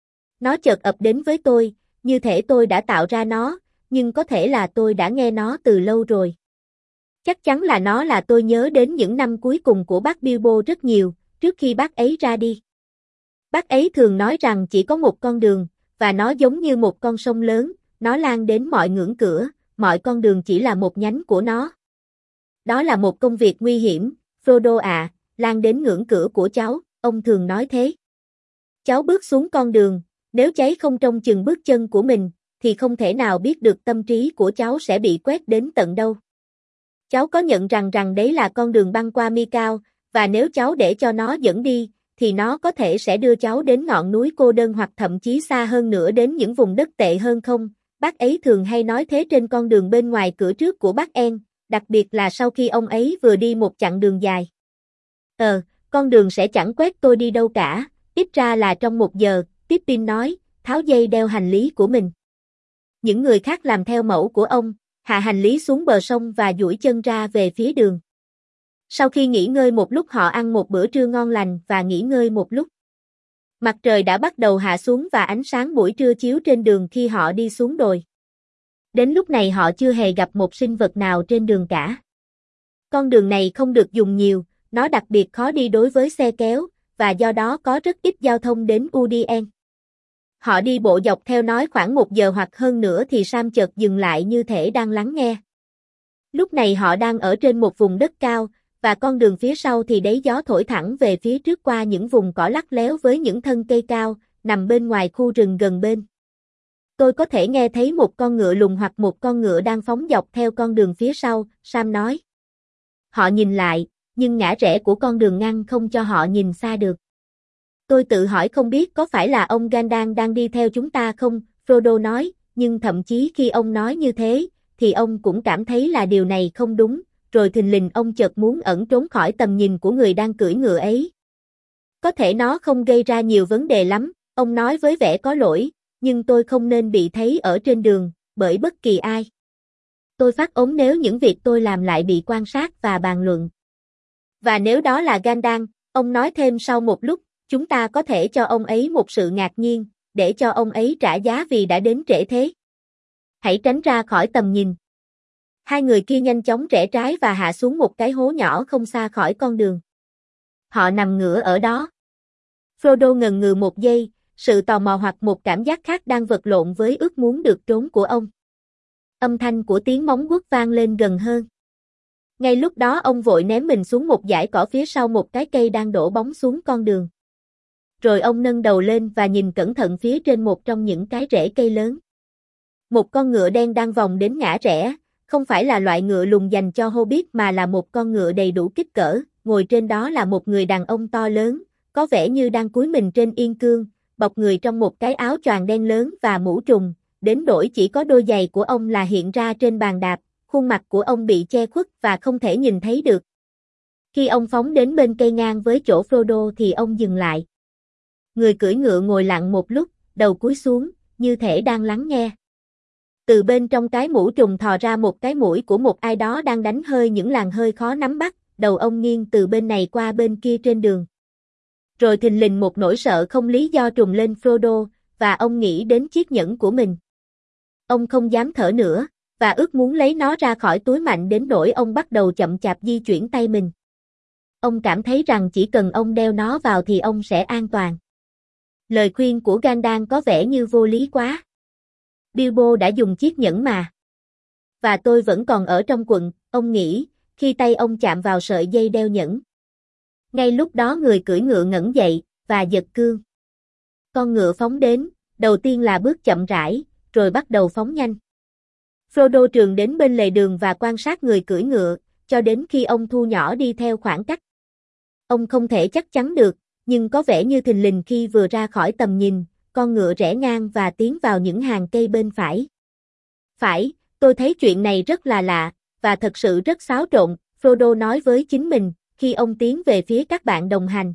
Nó chợt ập đến với tôi, như thể tôi đã tạo ra nó, nhưng có thể là tôi đã nghe nó từ lâu rồi. Chắc chắn là nó là tôi nhớ đến những năm cuối cùng của bác Bilbo rất nhiều, trước khi bác ấy ra đi. Bác ấy thường nói rằng chỉ có một con đường, và nó giống như một con sông lớn, nó lan đến mọi ngưỡng cửa, mọi con đường chỉ là một nhánh của nó. Đó là một công việc nguy hiểm, Frodo ạ, lan đến ngưỡng cửa của cháu, ông thường nói thế. Cháu bước xuống con đường, nếu cháy không trông chừng bước chân của mình, thì không thể nào biết được tâm trí của cháu sẽ bị quét đến tận đâu. Cháu có nhận rằng đấy là con đường băng qua mi cao, và nếu cháu để cho nó dẫn đi, thì nó có thể sẽ đưa cháu đến ngọn núi cô đơn hoặc thậm chí xa hơn nữa đến những vùng đất tệ hơn không? Bác ấy thường hay nói thế trên con đường bên ngoài cửa trước của bác En, đặc biệt là sau khi ông ấy vừa đi một chặng đường dài. Con đường sẽ chẳng quét tôi đi đâu cả, ít ra là trong 1 giờ, Pippin nói, tháo dây đeo hành lý của mình. Những người khác làm theo mẫu của ông, hạ hành lý xuống bờ sông và duỗi chân ra về phía đường. Sau khi nghỉ ngơi một lúc họ ăn một bữa trưa ngon lành và nghỉ ngơi một lúc. Mặt trời đã bắt đầu hạ xuống và ánh sáng buổi trưa chiếu trên đường khi họ đi xuống đồi. Đến lúc này họ chưa hề gặp một sinh vật nào trên đường cả. Con đường này không được dùng nhiều, nó đặc biệt khó đi đối với xe kéo, và do đó có rất ít giao thông đến Udien. Họ đi bộ dọc theo nói khoảng 1 giờ hoặc hơn nữa thì Sam chợt dừng lại như thể đang lắng nghe. Lúc này họ đang ở trên một vùng đất cao, và con đường phía sau thì đáy gió thổi thẳng về phía trước qua những vùng cỏ lắc léo với những thân cây cao, nằm bên ngoài khu rừng gần bên. Tôi có thể nghe thấy một con ngựa lùn hoặc một con ngựa đang phóng dọc theo con đường phía sau, Sam nói. Họ nhìn lại, nhưng ngã rẽ của con đường ngăn không cho họ nhìn xa được. Tôi tự hỏi không biết có phải là ông Gandalf đang đi theo chúng ta không, Frodo nói, nhưng thậm chí khi ông nói như thế, thì ông cũng cảm thấy là điều này không đúng, rồi thình lình ông chợt muốn ẩn trốn khỏi tầm nhìn của người đang cưỡi ngựa ấy. Có thể nó không gây ra nhiều vấn đề lắm, ông nói với vẻ có lỗi, nhưng tôi không nên bị thấy ở trên đường, bởi bất kỳ ai. Tôi phát ốm nếu những việc tôi làm lại bị quan sát và bàn luận. Và nếu đó là Gandalf, ông nói thêm sau một lúc, chúng ta có thể cho ông ấy một sự ngạc nhiên, để cho ông ấy trả giá vì đã đến trễ thế. Hãy tránh ra khỏi tầm nhìn. Hai người kia nhanh chóng rẽ trái và hạ xuống một cái hố nhỏ không xa khỏi con đường. Họ nằm ngửa ở đó. Frodo ngần ngừ một giây, sự tò mò hoặc một cảm giác khác đang vật lộn với ước muốn được trốn của ông. Âm thanh của tiếng móng vuốt vang lên gần hơn. Ngay lúc đó ông vội ném mình xuống một dải cỏ phía sau một cái cây đang đổ bóng xuống con đường. Rồi ông nâng đầu lên và nhìn cẩn thận phía trên một trong những cái rễ cây lớn. Một con ngựa đen đang vòng đến ngã rẽ, không phải là loại ngựa lùn dành cho Hobbit mà là một con ngựa đầy đủ kích cỡ, ngồi trên đó là một người đàn ông to lớn, có vẻ như đang cúi mình trên yên cương, bọc người trong một cái áo choàng đen lớn và mũ trùm, đến nỗi chỉ có đôi giày của ông là hiện ra trên bàn đạp, khuôn mặt của ông bị che khuất và không thể nhìn thấy được. Khi ông phóng đến bên cây ngang với chỗ Frodo thì ông dừng lại. Người cưỡi ngựa ngồi lặng một lúc, đầu cúi xuống, như thể đang lắng nghe. Từ bên trong cái mũ trùm thò ra một cái mũi của một ai đó đang đánh hơi những làn hơi khó nắm bắt, đầu ông nghiêng từ bên này qua bên kia trên đường. Rồi thình lình một nỗi sợ không lý do trùng lên Frodo, và ông nghĩ đến chiếc nhẫn của mình. Ông không dám thở nữa, và ước muốn lấy nó ra khỏi túi mạnh đến nỗi ông bắt đầu chậm chạp di chuyển tay mình. Ông cảm thấy rằng chỉ cần ông đeo nó vào thì ông sẽ an toàn. Lời khuyên của Gandalf có vẻ như vô lý quá. Bilbo đã dùng chiếc nhẫn mà. Và tôi vẫn còn ở trong quần, ông nghĩ, khi tay ông chạm vào sợi dây đeo nhẫn. Ngay lúc đó người cưỡi ngựa ngẩng dậy, và giật cương. Con ngựa phóng đến, đầu tiên là bước chậm rãi, rồi bắt đầu phóng nhanh. Frodo trườn đến bên lề đường và quan sát người cưỡi ngựa, cho đến khi ông thu nhỏ đi theo khoảng cách. Ông không thể chắc chắn được, nhưng có vẻ như thình lình khi vừa ra khỏi tầm nhìn, con ngựa rẽ ngang và tiến vào những hàng cây bên phải. Phải, tôi thấy chuyện này rất là lạ, và thật sự rất xáo trộn, Frodo nói với chính mình, khi ông tiến về phía các bạn đồng hành.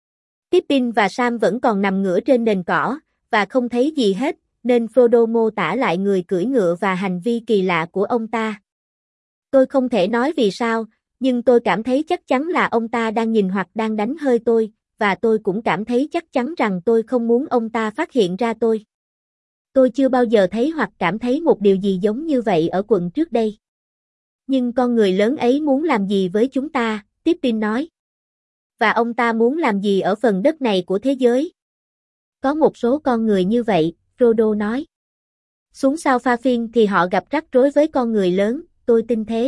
Pippin và Sam vẫn còn nằm ngửa trên nền cỏ, và không thấy gì hết, nên Frodo mô tả lại người cưỡi ngựa và hành vi kỳ lạ của ông ta. Tôi không thể nói vì sao, nhưng tôi cảm thấy chắc chắn là ông ta đang nhìn hoặc đang đánh hơi tôi, và tôi cũng cảm thấy chắc chắn rằng tôi không muốn ông ta phát hiện ra tôi. Tôi chưa bao giờ thấy hoặc cảm thấy một điều gì giống như vậy ở quận trước đây. Nhưng con người lớn ấy muốn làm gì với chúng ta, Pippin nói. Và ông ta muốn làm gì ở phần đất này của thế giới? Có một số con người như vậy, Frodo nói. Xuống sao Pha Phiên thì họ gặp rắc rối với con người lớn, tôi tin thế.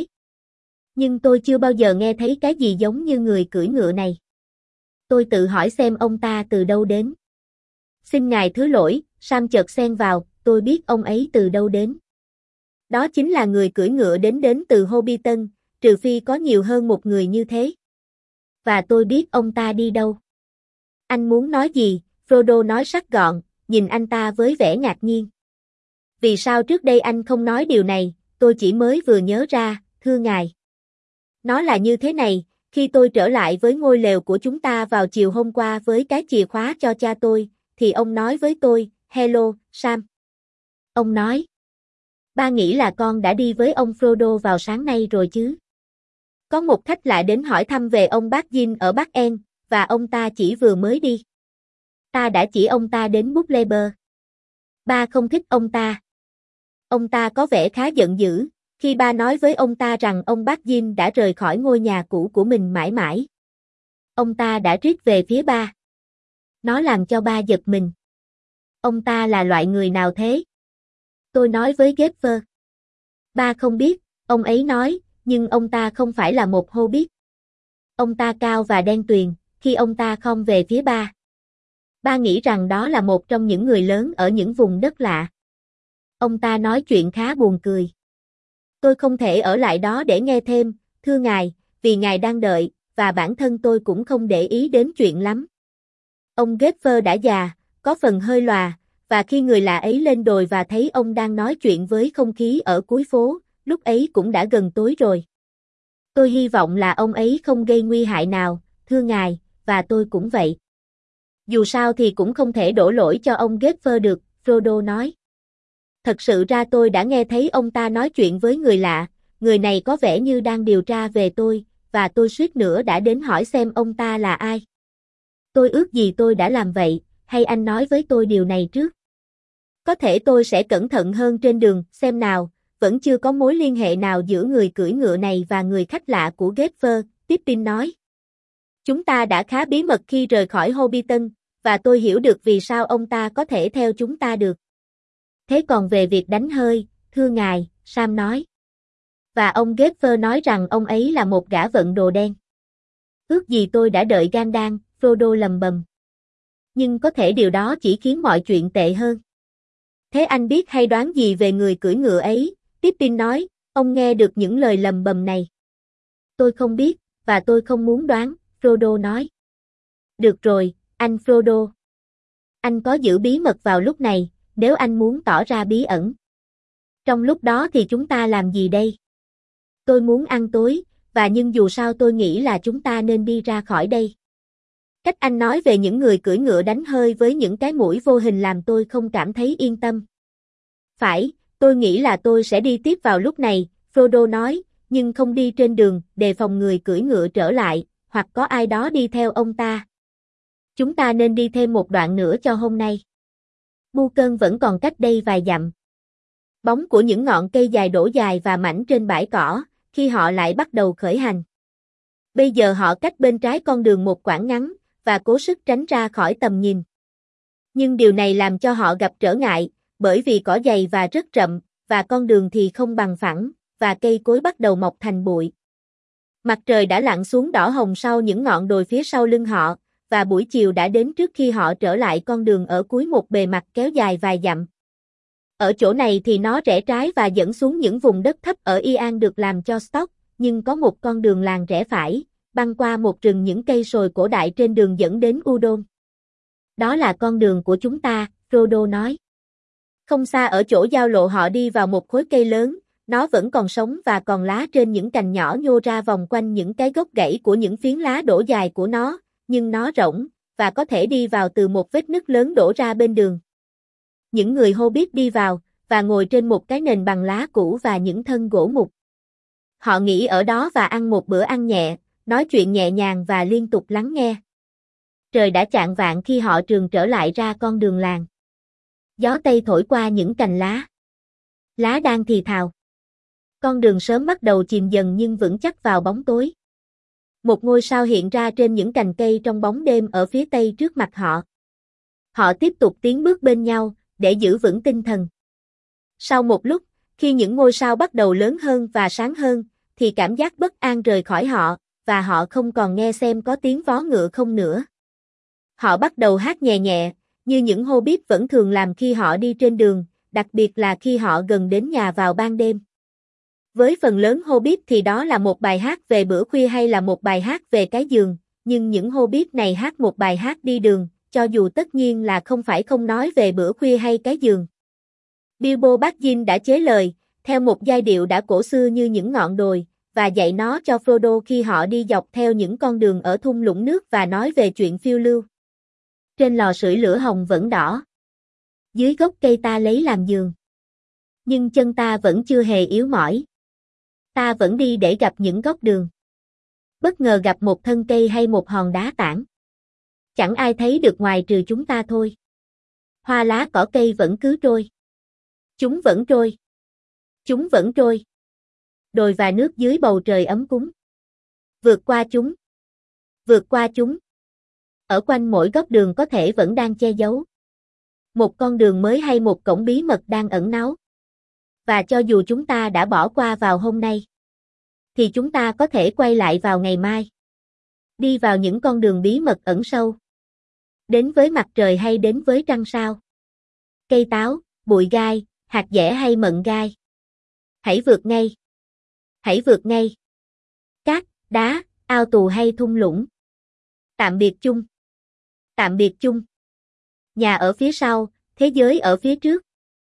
Nhưng tôi chưa bao giờ nghe thấy cái gì giống như người cưỡi ngựa này. Tôi tự hỏi xem ông ta từ đâu đến. Xin ngài thứ lỗi, Sam chợt xen vào, tôi biết ông ấy từ đâu đến. Đó chính là người cưỡi ngựa đến từ Hobbiton, trừ phi có nhiều hơn một người như thế. Và tôi biết ông ta đi đâu. Anh muốn nói gì? Frodo nói sắc gọn, nhìn anh ta với vẻ ngạc nhiên. Vì sao trước đây anh không nói điều này, tôi chỉ mới vừa nhớ ra, thưa ngài. Nó là như thế này, khi tôi trở lại với ngôi lều của chúng ta vào chiều hôm qua với cái chìa khóa cho cha tôi, thì ông nói với tôi, hello, Sam. Ông nói. Ba nghĩ là con đã đi với ông Frodo vào sáng nay rồi chứ. Có một khách lạ đến hỏi thăm về ông bác Jin ở Bắc End, và ông ta chỉ vừa mới đi. Ta đã chỉ ông ta đến Bucklaber. Ba không thích ông ta. Ông ta có vẻ khá giận dữ, khi ba nói với ông ta rằng ông bác Jin đã rời khỏi ngôi nhà cũ của mình mãi mãi. Ông ta đã rít về phía ba. Nó làm cho ba giật mình. Ông ta là loại người nào thế? Tôi nói với Gepher. Ba không biết, ông ấy nói, nhưng ông ta không phải là một Hobbit. Ông ta cao và đen tuyền, khi ông ta khom về phía ba. Ba nghĩ rằng đó là một trong những người lớn ở những vùng đất lạ. Ông ta nói chuyện khá buồn cười. Tôi không thể ở lại đó để nghe thêm, thưa ngài, vì ngài đang đợi, và bản thân tôi cũng không để ý đến chuyện lắm. Ông Gepher đã già, có phần hơi lòa, và khi người lạ ấy lên đồi và thấy ông đang nói chuyện với không khí ở cuối phố, lúc ấy cũng đã gần tối rồi. Tôi hy vọng là ông ấy không gây nguy hại nào, thưa ngài, và tôi cũng vậy. Dù sao thì cũng không thể đổ lỗi cho ông Gepher được, Frodo nói. Thật sự ra tôi đã nghe thấy ông ta nói chuyện với người lạ, người này có vẻ như đang điều tra về tôi, và tôi suýt nữa đã đến hỏi xem ông ta là ai. Tôi ước gì tôi đã làm vậy, hay anh nói với tôi điều này trước. Có thể tôi sẽ cẩn thận hơn trên đường, xem nào, vẫn chưa có mối liên hệ nào giữa người cưỡi ngựa này và người khách lạ của Gepher, Pippin nói. Chúng ta đã khá bí mật khi rời khỏi Hobbiton, và tôi hiểu được vì sao ông ta có thể theo chúng ta được. Thế còn về việc đánh hơi, thưa ngài, Sam nói. Và ông Gepher nói rằng ông ấy là một gã vận đồ đen. Ước gì tôi đã đợi Gandalf, Frodo lầm bầm. Nhưng có thể điều đó chỉ khiến mọi chuyện tệ hơn. Thế anh biết hay đoán gì về người cưỡi ngựa ấy? Pippin nói, ông nghe được những lời lầm bầm này. Tôi không biết, và tôi không muốn đoán, Frodo nói. Được rồi, anh Frodo. Anh có giữ bí mật vào lúc này, nếu anh muốn tỏ ra bí ẩn. Trong lúc đó thì chúng ta làm gì đây? Tôi muốn ăn tối, và nhưng dù sao tôi nghĩ là chúng ta nên đi ra khỏi đây. Cách anh nói về những người cưỡi ngựa đánh hơi với những cái mũi vô hình làm tôi không cảm thấy yên tâm. Phải, tôi nghĩ là tôi sẽ đi tiếp vào lúc này, Frodo nói, nhưng không đi trên đường, đề phòng người cưỡi ngựa trở lại, hoặc có ai đó đi theo ông ta. Chúng ta nên đi thêm một đoạn nữa cho hôm nay. Buchan vẫn còn cách đây vài dặm. Bóng của những ngọn cây dài đổ dài và mảnh trên bãi cỏ, khi họ lại bắt đầu khởi hành. Bây giờ họ cách bên trái con đường một quãng ngắn, và cố sức tránh ra khỏi tầm nhìn. Nhưng điều này làm cho họ gặp trở ngại, bởi vì cỏ dày và rất rậm, và con đường thì không bằng phẳng, và cây cối bắt đầu mọc thành bụi. Mặt trời đã lặn xuống đỏ hồng sau những ngọn đồi phía sau lưng họ, và buổi chiều đã đến trước khi họ trở lại con đường ở cuối một bề mặt kéo dài vài dặm. Ở chỗ này thì nó rẽ trái và dẫn xuống những vùng đất thấp ở Ian được làm cho stock, nhưng có một con đường làng rẽ phải, băng qua một rừng những cây sồi cổ đại trên đường dẫn đến Udon. Đó là con đường của chúng ta, Frodo nói. Không xa ở chỗ giao lộ họ đi vào một khối cây lớn, nó vẫn còn sống và còn lá trên những cành nhỏ nhô ra vòng quanh những cái gốc gãy của những phiến lá đổ dài của nó, nhưng nó rỗng, và có thể đi vào từ một vết nứt lớn đổ ra bên đường. Những người Hobbit đi vào, và ngồi trên một cái nền bằng lá cũ và những thân gỗ mục. Họ nghỉ ở đó và ăn một bữa ăn nhẹ, nói chuyện nhẹ nhàng và liên tục lắng nghe. Trời đã chạng vạng khi họ trường trở lại ra con đường làng. Gió Tây thổi qua những cành lá. Lá đang thì thào. Con đường sớm bắt đầu chìm dần nhưng vững chắc vào bóng tối. Một ngôi sao hiện ra trên những cành cây trong bóng đêm ở phía tây trước mặt họ. Họ tiếp tục tiến bước bên nhau, để giữ vững tinh thần. Sau một lúc, khi những ngôi sao bắt đầu lớn hơn và sáng hơn, thì cảm giác bất an rời khỏi họ, và họ không còn nghe xem có tiếng vó ngựa không nữa. Họ bắt đầu hát nhẹ nhẹ, như những Hobbit vẫn thường làm khi họ đi trên đường, đặc biệt là khi họ gần đến nhà vào ban đêm. Với phần lớn Hobbit thì đó là một bài hát về bữa khuya hay là một bài hát về cái giường, nhưng những Hobbit này hát một bài hát đi đường, cho dù tất nhiên là không phải không nói về bữa khuya hay cái giường. Bilbo Baggins đã chế lời, theo một giai điệu đã cổ xưa như những ngọn đồi, và dạy nó cho Frodo khi họ đi dọc theo những con đường ở thung lũng nước và nói về chuyện phiêu lưu. Trên lò sưởi lửa hồng vẫn đỏ. Dưới gốc cây ta lấy làm giường. Nhưng chân ta vẫn chưa hề yếu mỏi. Ta vẫn đi để gặp những góc đường. Bất ngờ gặp một thân cây hay một hòn đá tảng. Chẳng ai thấy được ngoài trừ chúng ta thôi. Hoa lá cỏ cây vẫn cứ trôi. Chúng vẫn trôi. Chúng vẫn trôi. Đồi và nước dưới bầu trời ấm cúng. Vượt qua chúng. Vượt qua chúng. Ở quanh mỗi góc đường có thể vẫn đang che giấu. Một con đường mới hay một cổng bí mật đang ẩn náu. Và cho dù chúng ta đã bỏ qua vào hôm nay, thì chúng ta có thể quay lại vào ngày mai. Đi vào những con đường bí mật ẩn sâu. Đến với mặt trời hay đến với trăng sao. Cây táo, bụi gai, hạt dẻ hay mận gai. Hãy vượt ngay. Hãy vượt ngay. Cát, đá, ao tù hay thung lũng. Tạm biệt chung. Tạm biệt chung. Nhà ở phía sau, thế giới ở phía trước.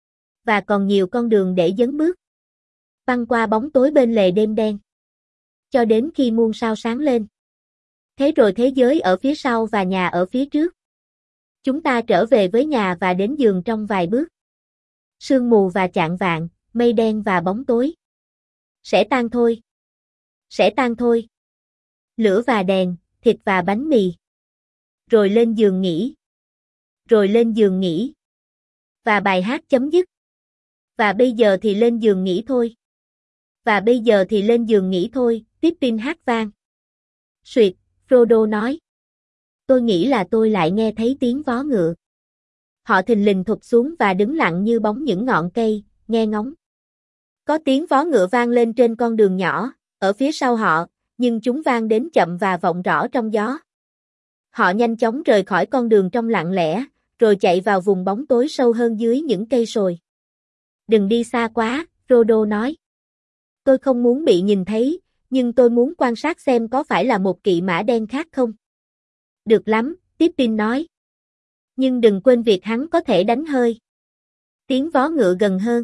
Và còn nhiều con đường để dấn bước. Băng qua bóng tối bên lề đêm đen. Cho đến khi muôn sao sáng lên. Thế rồi thế giới ở phía sau và nhà ở phía trước. Chúng ta trở về với nhà và đến giường trong vài bước. Sương mù và chạng vạng, mây đen và bóng tối. Sẽ tan thôi. Sẽ tan thôi. Lửa và đèn, thịt và bánh mì. Rồi lên giường nghỉ. Rồi lên giường nghỉ. Và bài hát chấm dứt. Và bây giờ thì lên giường nghỉ thôi. Và bây giờ thì lên giường nghỉ thôi, Pippin hát vang. Suyệt, Frodo nói. Tôi nghĩ là tôi lại nghe thấy tiếng vó ngựa. Họ thình lình thụp xuống và đứng lặng như bóng những ngọn cây, nghe ngóng. Có tiếng vó ngựa vang lên trên con đường nhỏ, ở phía sau họ, nhưng chúng vang đến chậm và vọng rõ trong gió. Họ nhanh chóng rời khỏi con đường trong lặng lẽ, rồi chạy vào vùng bóng tối sâu hơn dưới những cây sồi. Đừng đi xa quá, Frodo nói. Tôi không muốn bị nhìn thấy, nhưng tôi muốn quan sát xem có phải là một kỵ mã đen khác không. Được lắm, Pippin nói. Nhưng đừng quên việc hắn có thể đánh hơi. Tiếng vó ngựa gần hơn.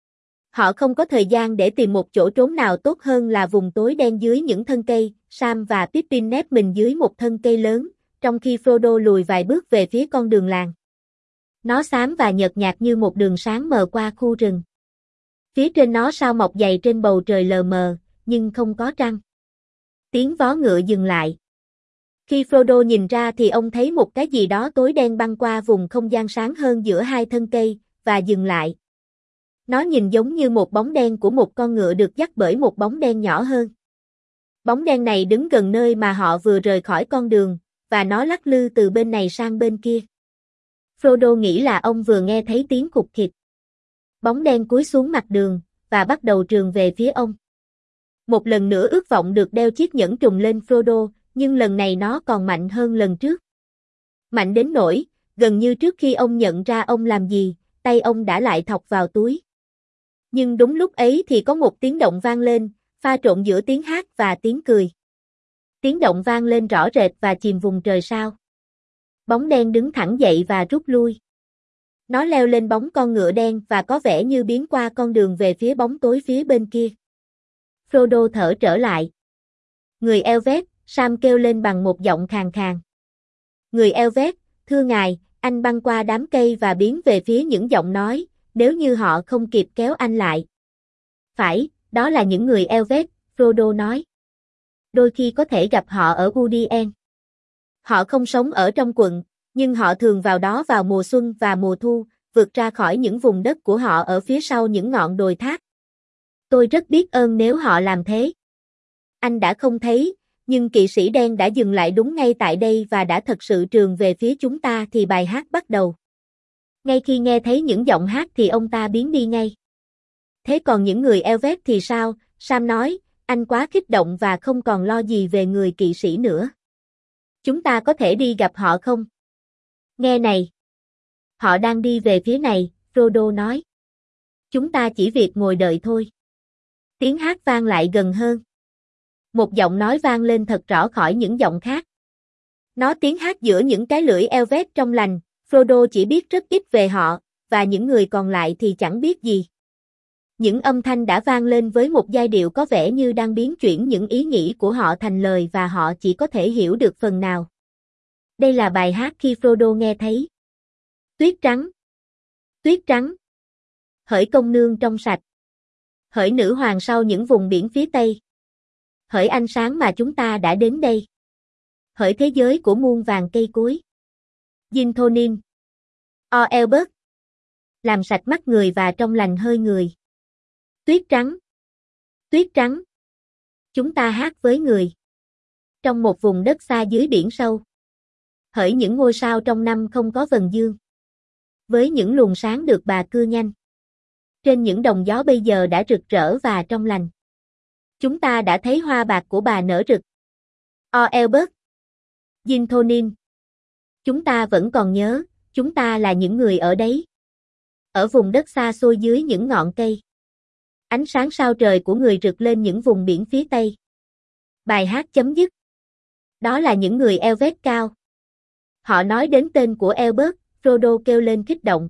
Họ không có thời gian để tìm một chỗ trốn nào tốt hơn là vùng tối đen dưới những thân cây. Sam và Pippin nép mình dưới một thân cây lớn, trong khi Frodo lùi vài bước về phía con đường làng. Nó xám và nhợt nhạt như một đường sáng mờ qua khu rừng. Phía trên nó sao mọc dày trên bầu trời lờ mờ, nhưng không có trăng. Tiếng vó ngựa dừng lại. Khi Frodo nhìn ra thì ông thấy một cái gì đó tối đen băng qua vùng không gian sáng hơn giữa hai thân cây, và dừng lại. Nó nhìn giống như một bóng đen của một con ngựa được dắt bởi một bóng đen nhỏ hơn. Bóng đen này đứng gần nơi mà họ vừa rời khỏi con đường, và nó lắc lư từ bên này sang bên kia. Frodo nghĩ là ông vừa nghe thấy tiếng khục khịt. Bóng đen cúi xuống mặt đường, và bắt đầu trườn về phía ông. Một lần nữa ước vọng được đeo chiếc nhẫn trùng lên Frodo, nhưng lần này nó còn mạnh hơn lần trước. Mạnh đến nỗi, gần như trước khi ông nhận ra ông làm gì, tay ông đã lại thọc vào túi. Nhưng đúng lúc ấy thì có một tiếng động vang lên, pha trộn giữa tiếng hát và tiếng cười. Tiếng động vang lên rõ rệt và chìm vùng trời sao. Bóng đen đứng thẳng dậy và rút lui. Nó leo lên bóng con ngựa đen và có vẻ như biến qua con đường về phía bóng tối phía bên kia. Frodo thở trở lại. Người Elvet, Sam kêu lên bằng một giọng khàn khàn. Người Elvet, thưa ngài, anh băng qua đám cây và biến về phía những giọng nói, nếu như họ không kịp kéo anh lại. Phải, đó là những người Elvet, Frodo nói. Đôi khi có thể gặp họ ở Udien. Họ không sống ở trong quận, nhưng họ thường vào đó vào mùa xuân và mùa thu, vượt ra khỏi những vùng đất của họ ở phía sau những ngọn đồi thác. Tôi rất biết ơn nếu họ làm thế. Anh đã không thấy, nhưng kỵ sĩ đen đã dừng lại đúng ngay tại đây và đã thật sự trườn về phía chúng ta thì bài hát bắt đầu. Ngay khi nghe thấy những giọng hát thì ông ta biến đi ngay. Thế còn những người Elvet thì sao? Sam nói, anh quá kích động và không còn lo gì về người kỵ sĩ nữa. Chúng ta có thể đi gặp họ không? Nghe này. Họ đang đi về phía này, Frodo nói. Chúng ta chỉ việc ngồi đợi thôi. Tiếng hát vang lại gần hơn. Một giọng nói vang lên thật rõ khỏi những giọng khác. Nó tiếng hát giữa những cái lưỡi Elvet trong lành, Frodo chỉ biết rất ít về họ, và những người còn lại thì chẳng biết gì. Những âm thanh đã vang lên với một giai điệu có vẻ như đang biến chuyển những ý nghĩ của họ thành lời và họ chỉ có thể hiểu được phần nào. Đây là bài hát khi Frodo nghe thấy. Tuyết trắng. Tuyết trắng. Hỡi công nương trong sạch. Hỡi nữ hoàng sau những vùng biển phía Tây. Hỡi ánh sáng mà chúng ta đã đến đây. Hỡi thế giới của muôn vàng cây cối. Zintonin. Oelbert. Làm sạch mắt người và trong lành hơi người. Tuyết trắng. Tuyết trắng. Chúng ta hát với người. Trong một vùng đất xa dưới biển sâu. Hỡi những ngôi sao trong năm không có vầng dương. Với những luồng sáng được bà cưa nhanh. Trên những đồng gió bây giờ đã rực rỡ và trong lành. Chúng ta đã thấy hoa bạc của bà nở rực. Oelbert. Zintonin. Chúng ta vẫn còn nhớ, chúng ta là những người ở đấy. Ở vùng đất xa xôi dưới những ngọn cây. Ánh sáng sao trời của người rực lên những vùng biển phía Tây. Bài hát chấm dứt. Đó là những người Elvet cao. Họ nói đến tên của Elbert, Frodo kêu lên kích động.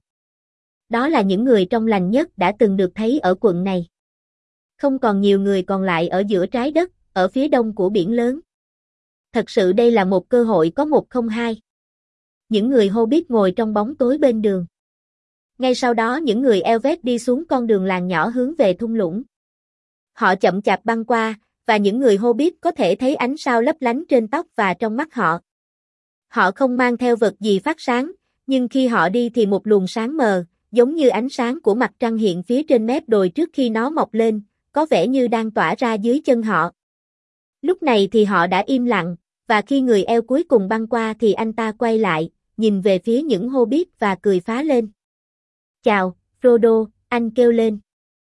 Đó là những người trong lành nhất đã từng được thấy ở quận này. Không còn nhiều người còn lại ở giữa trái đất, ở phía đông của biển lớn. Thật sự đây là một cơ hội có một không hai. Những người Hobbit ngồi trong bóng tối bên đường. Ngay sau đó những người Elvet đi xuống con đường làng nhỏ hướng về thung lũng. Họ chậm chạp băng qua, và những người Hobbit có thể thấy ánh sao lấp lánh trên tóc và trong mắt họ. Họ không mang theo vật gì phát sáng, nhưng khi họ đi thì một luồng sáng mờ, giống như ánh sáng của mặt trăng hiện phía trên mép đồi trước khi nó mọc lên, có vẻ như đang tỏa ra dưới chân họ. Lúc này thì họ đã im lặng, và khi người eo cuối cùng băng qua thì anh ta quay lại, nhìn về phía những Hobbit và cười phá lên. Chào, Frodo, anh kêu lên.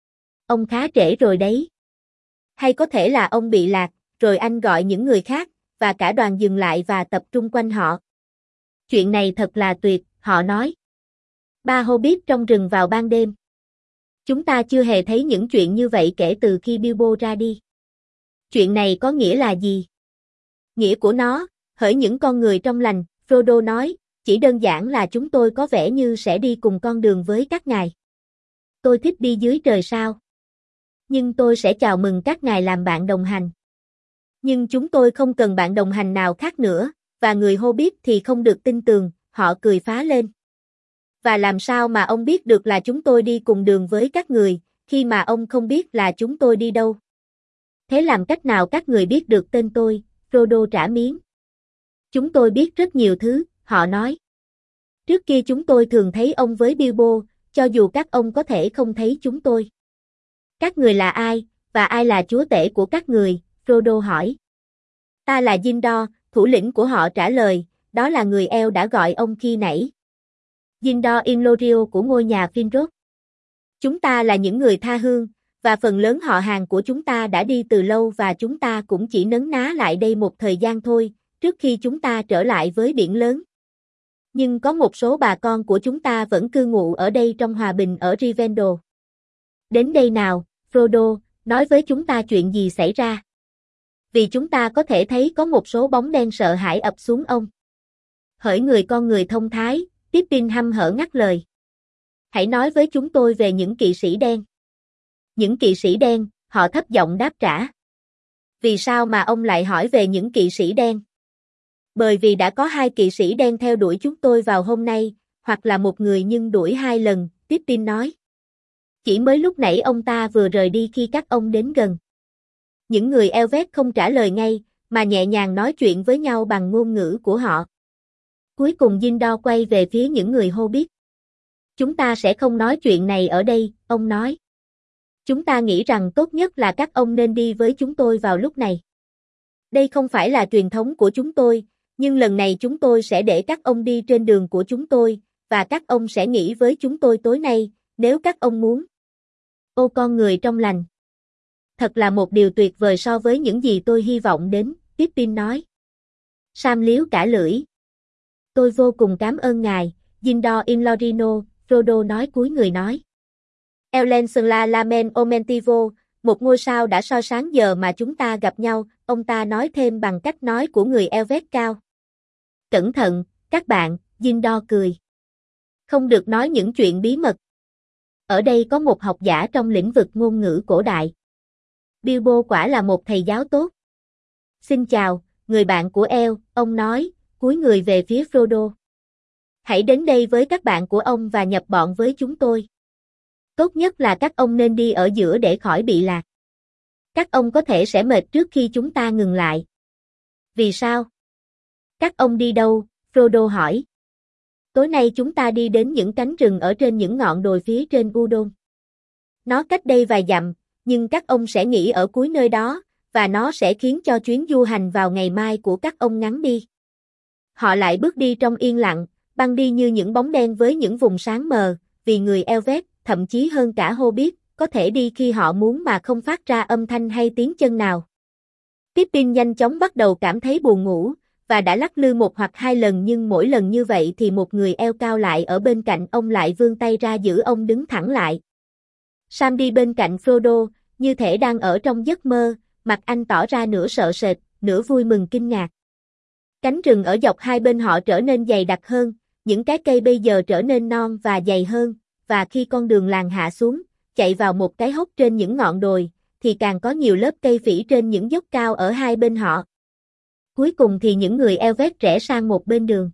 Ông khá trễ rồi đấy. Hay có thể là ông bị lạc, rồi anh gọi những người khác, và cả đoàn dừng lại và tập trung quanh họ. Chuyện này thật là tuyệt, họ nói. Ba Hobbit trong rừng vào ban đêm. Chúng ta chưa hề thấy những chuyện như vậy kể từ khi Bilbo ra đi. Chuyện này có nghĩa là gì? Nghĩa của nó, hỡi những con người trong lành, Frodo nói, chỉ đơn giản là chúng tôi có vẻ như sẽ đi cùng con đường với các ngài. Tôi thích đi dưới trời sao. Nhưng tôi sẽ chào mừng các ngài làm bạn đồng hành. Nhưng chúng tôi không cần bạn đồng hành nào khác nữa, và người Hobbit thì không được tin tưởng, họ cười phá lên. Và làm sao mà ông biết được là chúng tôi đi cùng đường với các người, khi mà ông không biết là chúng tôi đi đâu? Thế làm cách nào các người biết được tên tôi? Frodo trả miếng. Chúng tôi biết rất nhiều thứ, họ nói. Trước kia chúng tôi thường thấy ông với Bilbo, cho dù các ông có thể không thấy chúng tôi. Các người là ai, và ai là chúa tể của các người? Frodo hỏi. Ta là Gindor, thủ lĩnh của họ trả lời, đó là người eo đã gọi ông khi nãy. Gindor Inlorio của ngôi nhà Finrod. Chúng ta là những người tha hương, và phần lớn họ hàng của chúng ta đã đi từ lâu và chúng ta cũng chỉ nấn ná lại đây một thời gian thôi, trước khi chúng ta trở lại với biển lớn. Nhưng có một số bà con của chúng ta vẫn cư ngụ ở đây trong hòa bình ở Rivendell. Đến đây nào, Frodo, nói với chúng ta chuyện gì xảy ra. Vì chúng ta có thể thấy có một số bóng đen sợ hãi ập xuống ông. Hỡi người con người thông thái, Pippin hăm hở ngắt lời. Hãy nói với chúng tôi về những kỵ sĩ đen. Những kỵ sĩ đen, họ thấp giọng đáp trả. Vì sao mà ông lại hỏi về những kỵ sĩ đen? Bởi vì đã có 2 kỵ sĩ đen theo đuổi chúng tôi vào hôm nay, hoặc là một người nhưng đuổi 2 lần, Pippin nói. Chỉ mới lúc nãy ông ta vừa rời đi khi các ông đến gần. Những người Elvet không trả lời ngay, mà nhẹ nhàng nói chuyện với nhau bằng ngôn ngữ của họ. Cuối cùng Gindor quay về phía những người Hobbit. Chúng ta sẽ không nói chuyện này ở đây, ông nói. Chúng ta nghĩ rằng tốt nhất là các ông nên đi với chúng tôi vào lúc này. Đây không phải là truyền thống của chúng tôi, nhưng lần này chúng tôi sẽ để các ông đi trên đường của chúng tôi, và các ông sẽ nghỉ với chúng tôi tối nay, nếu các ông muốn. Ô con người trong lành. Thật là một điều tuyệt vời so với những gì tôi hy vọng đến, Pippin nói. Sam liếu cả lưỡi. Tôi vô cùng cảm ơn ngài, Gindor Inlorino, Frodo nói cúi người nói. Elensla Lamen Omentivo, một ngôi sao đã soi sáng giờ mà chúng ta gặp nhau, ông ta nói thêm bằng cách nói của người Elvet cao. Cẩn thận, các bạn, Gindor cười. Không được nói những chuyện bí mật. Ở đây có một học giả trong lĩnh vực ngôn ngữ cổ đại. Bilbo quả là một thầy giáo tốt. Xin chào, người bạn của El, ông nói, cúi người về phía Frodo. Hãy đến đây với các bạn của ông và nhập bọn với chúng tôi. Tốt nhất là các ông nên đi ở giữa để khỏi bị lạc. Các ông có thể sẽ mệt trước khi chúng ta ngừng lại. Vì sao? Các ông đi đâu? Frodo hỏi. Tối nay chúng ta đi đến những cánh rừng ở trên những ngọn đồi phía trên Udon. Nó cách đây vài dặm, nhưng các ông sẽ nghỉ ở cuối nơi đó, và nó sẽ khiến cho chuyến du hành vào ngày mai của các ông ngắn đi. Họ lại bước đi trong yên lặng, băng đi như những bóng đen với những vùng sáng mờ, vì người Elvet, thậm chí hơn cả Hobbit, có thể đi khi họ muốn mà không phát ra âm thanh hay tiếng chân nào. Pippin nhanh chóng bắt đầu cảm thấy buồn ngủ, và đã lắc lư một hoặc hai lần, nhưng mỗi lần như vậy thì một người eo cao lại ở bên cạnh ông lại vươn tay ra giữ ông đứng thẳng lại. Sam đi bên cạnh Frodo, như thể đang ở trong giấc mơ, mặt anh tỏ ra nửa sợ sệt, nửa vui mừng kinh ngạc. Cánh rừng ở dọc hai bên họ trở nên dày đặc hơn, những cái cây bây giờ trở nên non và dày hơn, và khi con đường làng hạ xuống, chạy vào một cái hốc trên những ngọn đồi, thì càng có nhiều lớp cây phỉ trên những dốc cao ở hai bên họ. Cuối cùng thì những người Elvet rẽ sang một bên đường.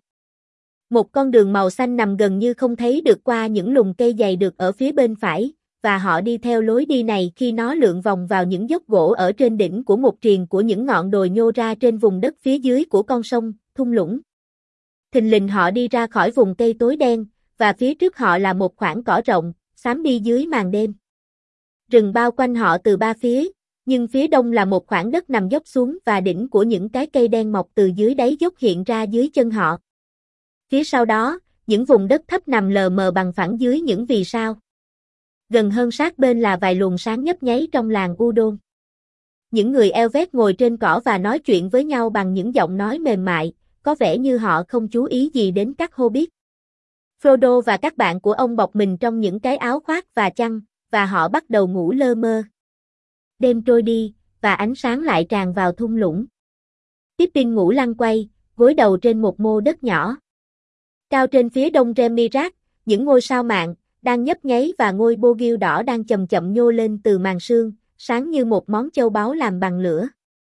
Một con đường màu xanh nằm gần như không thấy được qua những lùm cây dày được ở phía bên phải, và họ đi theo lối đi này khi nó lượn vòng vào những dốc gỗ ở trên đỉnh của một triền của những ngọn đồi nhô ra trên vùng đất phía dưới của con sông, thung lũng. Thình lình họ đi ra khỏi vùng cây tối đen, và phía trước họ là một khoảng cỏ rộng, xám đi dưới màn đêm. Rừng bao quanh họ từ ba phía, nhưng phía đông là một khoảng đất nằm dốc xuống và đỉnh của những cái cây đen mọc từ dưới đáy dốc hiện ra dưới chân họ. Phía sau đó, những vùng đất thấp nằm lờ mờ bằng phẳng dưới những vì sao. Gần hơn sát bên là vài luồng sáng nhấp nháy trong làng Udon. Những người Elvet ngồi trên cỏ và nói chuyện với nhau bằng những giọng nói mềm mại, có vẻ như họ không chú ý gì đến các Hobbit. Frodo và các bạn của ông bọc mình trong những cái áo khoác và chăn, và họ bắt đầu ngủ lơ mơ. Đêm trôi đi, và ánh sáng lại tràn vào thung lũng. Pippin ngủ lăn quay, gối đầu trên một mô đất nhỏ. Cao trên phía đông Remirak, những ngôi sao mạng đang nhấp nháy và ngôi bô-giêu đỏ đang chậm chậm nhô lên từ màn sương, sáng như một món châu báu làm bằng lửa.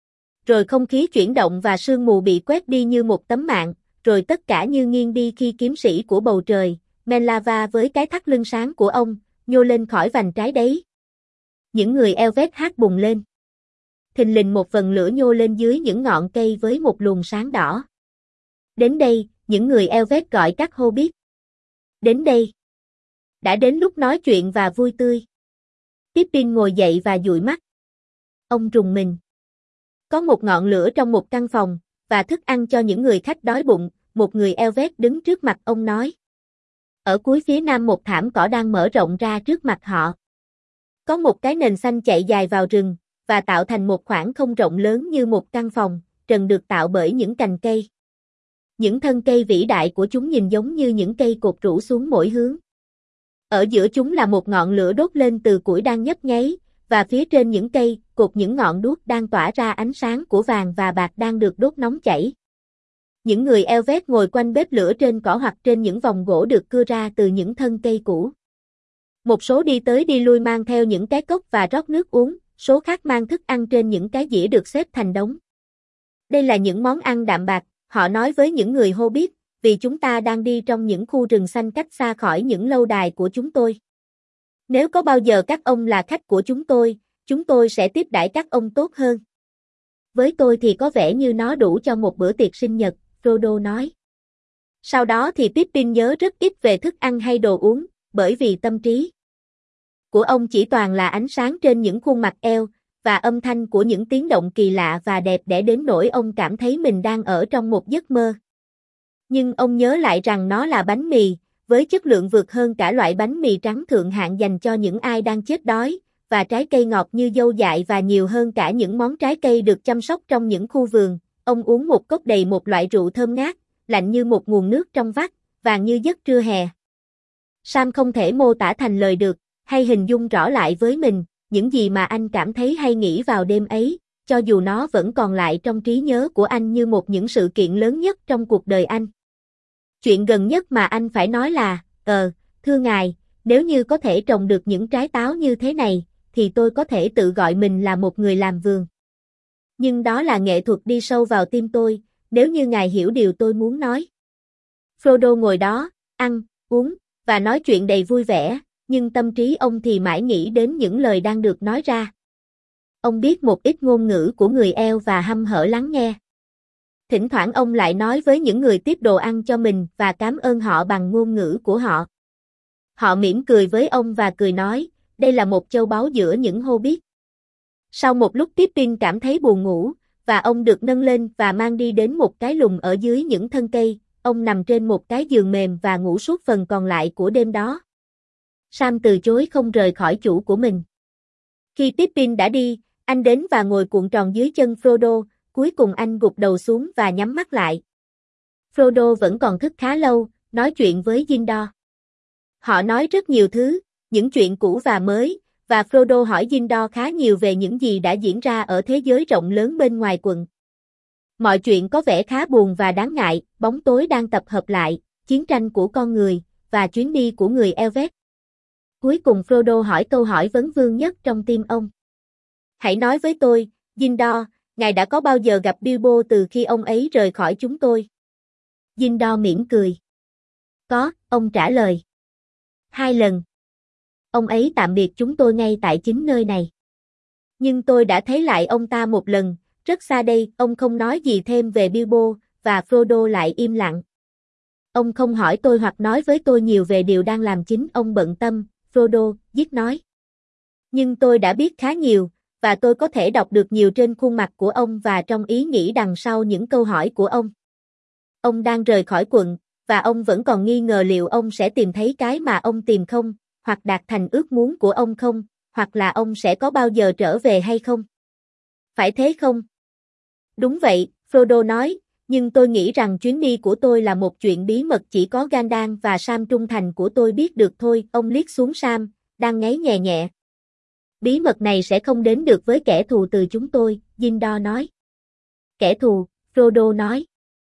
Rồi không khí chuyển động và sương mù bị quét đi như một tấm mạng, rồi tất cả như nghiêng đi khi kiếm sĩ của bầu trời, Menlava với cái thắt lưng sáng của ông, nhô lên khỏi vành trái đấy. Những người Elvet hát bùng lên. Thình lình một vần lửa nhô lên dưới những ngọn cây với một luồng sáng đỏ. Đến đây, những người Elvet gọi các Hobbit. Đến đây. Đã đến lúc nói chuyện và vui tươi. Pippin ngồi dậy và dụi mắt. Ông rùng mình. Có một ngọn lửa trong một căn phòng, và thức ăn cho những người khách đói bụng, một người Elvet đứng trước mặt ông nói. Ở cuối phía nam một thảm cỏ đang mở rộng ra trước mặt họ. Có một cái nền xanh chạy dài vào rừng, và tạo thành một khoảng không rộng lớn như một căn phòng, trần được tạo bởi những cành cây. Những thân cây vĩ đại của chúng nhìn giống như những cây cột rũ xuống mỗi hướng. Ở giữa chúng là một ngọn lửa đốt lên từ củi đang nhấp nháy, và phía trên những cây, cột những ngọn đuốc đang tỏa ra ánh sáng của vàng và bạc đang được đốt nóng chảy. Những người Elvet ngồi quanh bếp lửa trên cỏ hoặc trên những vòng gỗ được cưa ra từ những thân cây cũ. Một số đi tới đi lui mang theo những cái cốc và rót nước uống, số khác mang thức ăn trên những cái dĩa được xếp thành đống. Đây là những món ăn đạm bạc, họ nói với những người Hobbit, vì chúng ta đang đi trong những khu rừng xanh cách xa khỏi những lâu đài của chúng tôi. Nếu có bao giờ các ông là khách của chúng tôi sẽ tiếp đãi các ông tốt hơn. Với tôi thì có vẻ như nó đủ cho một bữa tiệc sinh nhật, Frodo nói. Sau đó thì Pippin nhớ rất ít về thức ăn hay đồ uống, bởi vì tâm trí của ông chỉ toàn là ánh sáng trên những khuôn mặt eo, và âm thanh của những tiếng động kỳ lạ và đẹp đẽ đến nỗi ông cảm thấy mình đang ở trong một giấc mơ. Nhưng ông nhớ lại rằng nó là bánh mì, với chất lượng vượt hơn cả loại bánh mì trắng thượng hạng dành cho những ai đang chết đói, và trái cây ngọt như dâu dại và nhiều hơn cả những món trái cây được chăm sóc trong những khu vườn. Ông uống một cốc đầy một loại rượu thơm ngát, lạnh như một nguồn nước trong vắt, vàng như giấc trưa hè. Sam không thể mô tả thành lời được, hay hình dung rõ lại với mình, những gì mà anh cảm thấy hay nghĩ vào đêm ấy, cho dù nó vẫn còn lại trong trí nhớ của anh như một những sự kiện lớn nhất trong cuộc đời anh. Chuyện gần nhất mà anh phải nói là, thưa ngài, nếu như có thể trồng được những trái táo như thế này, thì tôi có thể tự gọi mình là một người làm vườn. Nhưng đó là nghệ thuật đi sâu vào tim tôi, nếu như ngài hiểu điều tôi muốn nói. Frodo ngồi đó, ăn, uống, và nói chuyện đầy vui vẻ, nhưng tâm trí ông thì mãi nghĩ đến những lời đang được nói ra. Ông biết một ít ngôn ngữ của người Elf và hăm hở lắng nghe. Thỉnh thoảng ông lại nói với những người tiếp đồ ăn cho mình và cảm ơn họ bằng ngôn ngữ của họ. Họ mỉm cười với ông và cười nói, đây là một châu báu giữa những Hobbit. Sau một lúc Pippin cảm thấy buồn ngủ, và ông được nâng lên và mang đi đến một cái lùm ở dưới những thân cây, ông nằm trên một cái giường mềm và ngủ suốt phần còn lại của đêm đó. Sam từ chối không rời khỏi chủ của mình. Khi Pippin đã đi, anh đến và ngồi cuộn tròn dưới chân Frodo, cuối cùng anh gục đầu xuống và nhắm mắt lại. Frodo vẫn còn thức khá lâu, nói chuyện với Gindor. Họ nói rất nhiều thứ, những chuyện cũ và mới, và Frodo hỏi Gindor khá nhiều về những gì đã diễn ra ở thế giới rộng lớn bên ngoài quận. Mọi chuyện có vẻ khá buồn và đáng ngại, bóng tối đang tập hợp lại, chiến tranh của con người, và chuyến đi của người Elvet. Cuối cùng Frodo hỏi câu hỏi vấn vương nhất trong tim ông. Hãy nói với tôi, Gindor, ngài đã có bao giờ gặp Bilbo từ khi ông ấy rời khỏi chúng tôi? Gindor mỉm cười. Có, ông trả lời. 2 lần. Ông ấy tạm biệt chúng tôi ngay tại chính nơi này. Nhưng tôi đã thấy lại ông ta một lần, rất xa đây, ông không nói gì thêm về Bilbo, và Frodo lại im lặng. Ông không hỏi tôi hoặc nói với tôi nhiều về điều đang làm chính ông bận tâm, Frodo, Dít nói. Nhưng tôi đã biết khá nhiều, và tôi có thể đọc được nhiều trên khuôn mặt của ông và trong ý nghĩ đằng sau những câu hỏi của ông. Ông đang rời khỏi quận, và ông vẫn còn nghi ngờ liệu ông sẽ tìm thấy cái mà ông tìm không, hoặc đạt thành ước muốn của ông không, hoặc là ông sẽ có bao giờ trở về hay không. Phải thế không? Đúng vậy, Frodo nói, nhưng tôi nghĩ rằng chuyến đi của tôi là một chuyện bí mật chỉ có Gandalf và Sam trung thành của tôi biết được thôi. Ông liếc xuống Sam, đang ngáy nhẹ nhẹ. Bí mật này sẽ không đến được với kẻ thù từ chúng tôi, Gindor nói. Kẻ thù, Frodo nói.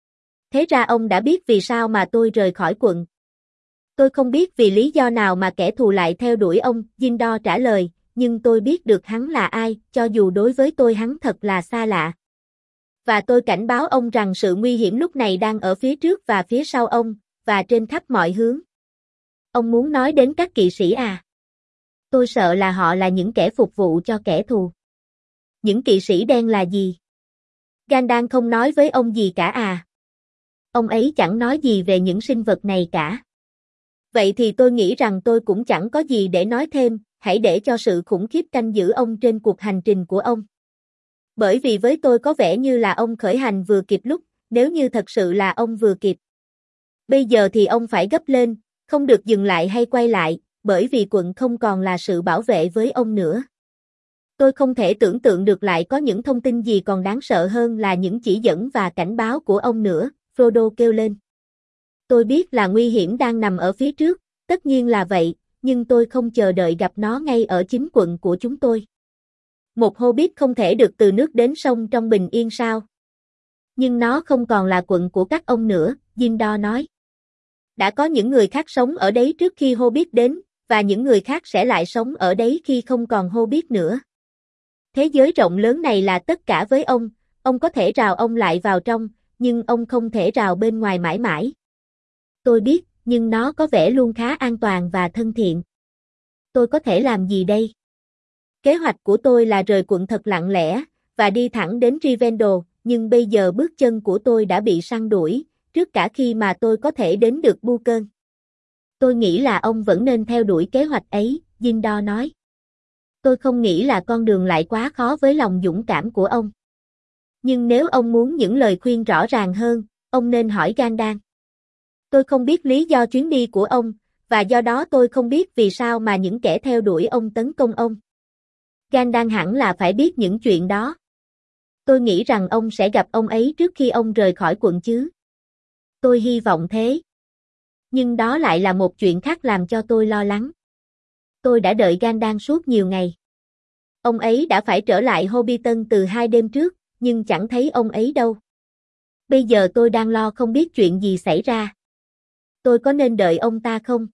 Thế ra ông đã biết vì sao mà tôi rời khỏi quận. Tôi không biết vì lý do nào mà kẻ thù lại theo đuổi ông, Gindor trả lời, nhưng tôi biết được hắn là ai, cho dù đối với tôi hắn thật là xa lạ. Và tôi cảnh báo ông rằng sự nguy hiểm lúc này đang ở phía trước và phía sau ông, và trên khắp mọi hướng. Ông muốn nói đến các kỵ sĩ à? Tôi sợ là họ là những kẻ phục vụ cho kẻ thù. Những kỵ sĩ đen là gì? Gandalf không nói với ông gì cả à? Ông ấy chẳng nói gì về những sinh vật này cả. Vậy thì tôi nghĩ rằng tôi cũng chẳng có gì để nói thêm, hãy để cho sự khủng khiếp canh giữ ông trên cuộc hành trình của ông. Bởi vì với tôi có vẻ như là ông khởi hành vừa kịp lúc, nếu như thật sự là ông vừa kịp. Bây giờ thì ông phải gấp lên, không được dừng lại hay quay lại, bởi vì quận không còn là sự bảo vệ với ông nữa. Tôi không thể tưởng tượng được lại có những thông tin gì còn đáng sợ hơn là những chỉ dẫn và cảnh báo của ông nữa, Frodo kêu lên. Tôi biết là nguy hiểm đang nằm ở phía trước, tất nhiên là vậy, nhưng tôi không chờ đợi gặp nó ngay ở chính quận của chúng tôi. Một Hobbit không thể được từ nước đến sông trong bình yên sao? Nhưng nó không còn là quận của các ông nữa, Gindor nói. Đã có những người khác sống ở đấy trước khi Hobbit đến, và những người khác sẽ lại sống ở đấy khi không còn Hobbit nữa. Thế giới rộng lớn này là tất cả với ông có thể rào ông lại vào trong, nhưng ông không thể rào bên ngoài mãi mãi. Tôi biết, nhưng nó có vẻ luôn khá an toàn và thân thiện. Tôi có thể làm gì đây? Kế hoạch của tôi là rời quận thật lặng lẽ, và đi thẳng đến Rivendell, nhưng bây giờ bước chân của tôi đã bị săn đuổi, trước cả khi mà tôi có thể đến được Bucơn. Tôi nghĩ là ông vẫn nên theo đuổi kế hoạch ấy, Gindor nói. Tôi không nghĩ là con đường lại quá khó với lòng dũng cảm của ông. Nhưng nếu ông muốn những lời khuyên rõ ràng hơn, ông nên hỏi Gandalf. Tôi không biết lý do chuyến đi của ông, và do đó tôi không biết vì sao mà những kẻ theo đuổi ông tấn công ông. Gandalf hẳn là phải biết những chuyện đó. Tôi nghĩ rằng ông sẽ gặp ông ấy trước khi ông rời khỏi quận chứ. Tôi hy vọng thế. Nhưng đó lại là một chuyện khác làm cho tôi lo lắng. Tôi đã đợi Gandalf suốt nhiều ngày. Ông ấy đã phải trở lại Hobbiton từ 2 đêm trước, nhưng chẳng thấy ông ấy đâu. Bây giờ tôi đang lo không biết chuyện gì xảy ra. Tôi có nên đợi ông ta không?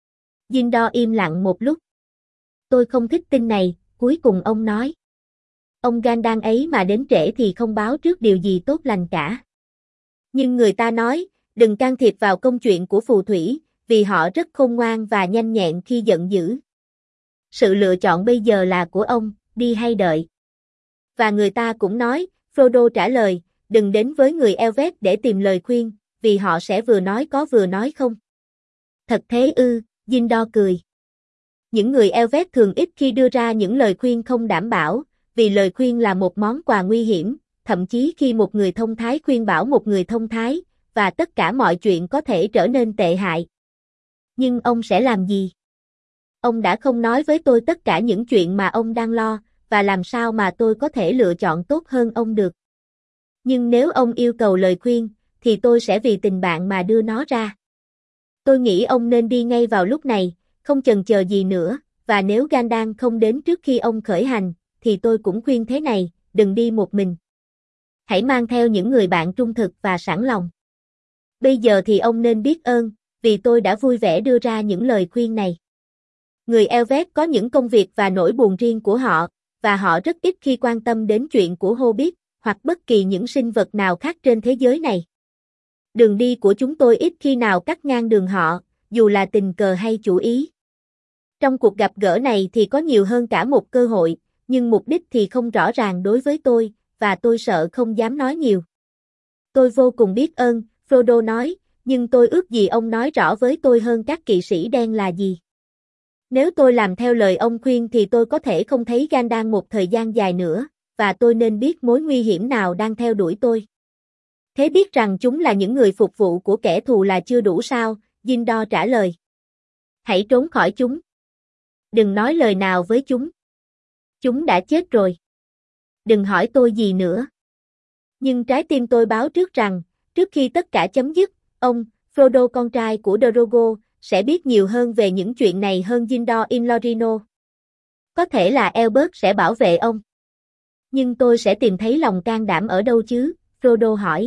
Gindor im lặng một lúc. Tôi không thích tin này, cuối cùng ông nói. Ông Gandalf ấy mà đến trễ thì không báo trước điều gì tốt lành cả. Nhưng người ta nói, đừng can thiệp vào công chuyện của phù thủy, vì họ rất khôn ngoan và nhanh nhẹn khi giận dữ. Sự lựa chọn bây giờ là của ông, đi hay đợi. Và người ta cũng nói, Frodo trả lời, đừng đến với người Elvet để tìm lời khuyên, vì họ sẽ vừa nói có vừa nói không. Thật thế ư, Gindor cười. Những người Elvet thường ít khi đưa ra những lời khuyên không đảm bảo, vì lời khuyên là một món quà nguy hiểm, thậm chí khi một người thông thái khuyên bảo một người thông thái, và tất cả mọi chuyện có thể trở nên tệ hại. Nhưng ông sẽ làm gì? Ông đã không nói với tôi tất cả những chuyện mà ông đang lo, và làm sao mà tôi có thể lựa chọn tốt hơn ông được. Nhưng nếu ông yêu cầu lời khuyên, thì tôi sẽ vì tình bạn mà đưa nó ra. Tôi nghĩ ông nên đi ngay vào lúc này, không chần chờ gì nữa, và nếu Gandalf không đến trước khi ông khởi hành, thì tôi cũng khuyên thế này, đừng đi một mình. Hãy mang theo những người bạn trung thực và sẵn lòng. Bây giờ thì ông nên biết ơn, vì tôi đã vui vẻ đưa ra những lời khuyên này. Người Elvet có những công việc và nỗi buồn riêng của họ, và họ rất ít khi quan tâm đến chuyện của Hobbit, hoặc bất kỳ những sinh vật nào khác trên thế giới này. Đường đi của chúng tôi ít khi nào cắt ngang đường họ, dù là tình cờ hay chủ ý. Trong cuộc gặp gỡ này thì có nhiều hơn cả một cơ hội, nhưng mục đích thì không rõ ràng đối với tôi, và tôi sợ không dám nói nhiều. Tôi vô cùng biết ơn, Frodo nói, nhưng tôi ước gì ông nói rõ với tôi hơn các kỵ sĩ đen là gì. Nếu tôi làm theo lời ông khuyên thì tôi có thể không thấy Gandalf một thời gian dài nữa, và tôi nên biết mối nguy hiểm nào đang theo đuổi tôi. Thế biết rằng chúng là những người phục vụ của kẻ thù là chưa đủ sao, Gindor trả lời. Hãy trốn khỏi chúng. Đừng nói lời nào với chúng. Chúng đã chết rồi. Đừng hỏi tôi gì nữa. Nhưng trái tim tôi báo trước rằng, trước khi tất cả chấm dứt, ông, Frodo con trai của Drogo, sẽ biết nhiều hơn về những chuyện này hơn Gindor Inlorino. Có thể là Elbert sẽ bảo vệ ông. Nhưng tôi sẽ tìm thấy lòng can đảm ở đâu chứ, Frodo hỏi.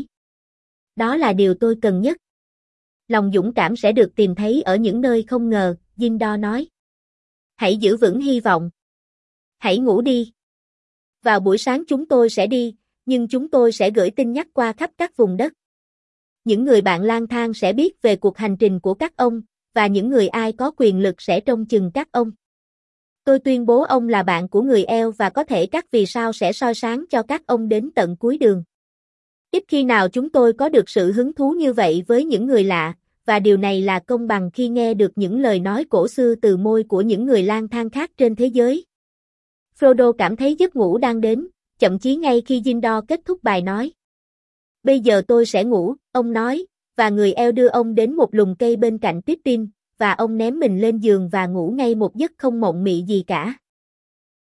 Đó là điều tôi cần nhất. Lòng dũng cảm sẽ được tìm thấy ở những nơi không ngờ, Gindor nói. Hãy giữ vững hy vọng. Hãy ngủ đi. Vào buổi sáng chúng tôi sẽ đi, nhưng chúng tôi sẽ gửi tin nhắc qua khắp các vùng đất. Những người bạn lang thang sẽ biết về cuộc hành trình của các ông, và những người ai có quyền lực sẽ trông chừng các ông. Tôi tuyên bố ông là bạn của người Eo và có thể các vì sao sẽ soi sáng cho các ông đến tận cuối đường. Ít khi nào chúng tôi có được sự hứng thú như vậy với những người lạ, và điều này là công bằng khi nghe được những lời nói cổ xưa từ môi của những người lang thang khác trên thế giới. Frodo cảm thấy giấc ngủ đang đến, thậm chí ngay khi Gindor kết thúc bài nói. Bây giờ tôi sẽ ngủ, ông nói, và người Eo đưa ông đến một lùm cây bên cạnh Pippin, và ông ném mình lên giường và ngủ ngay một giấc không mộng mị gì cả.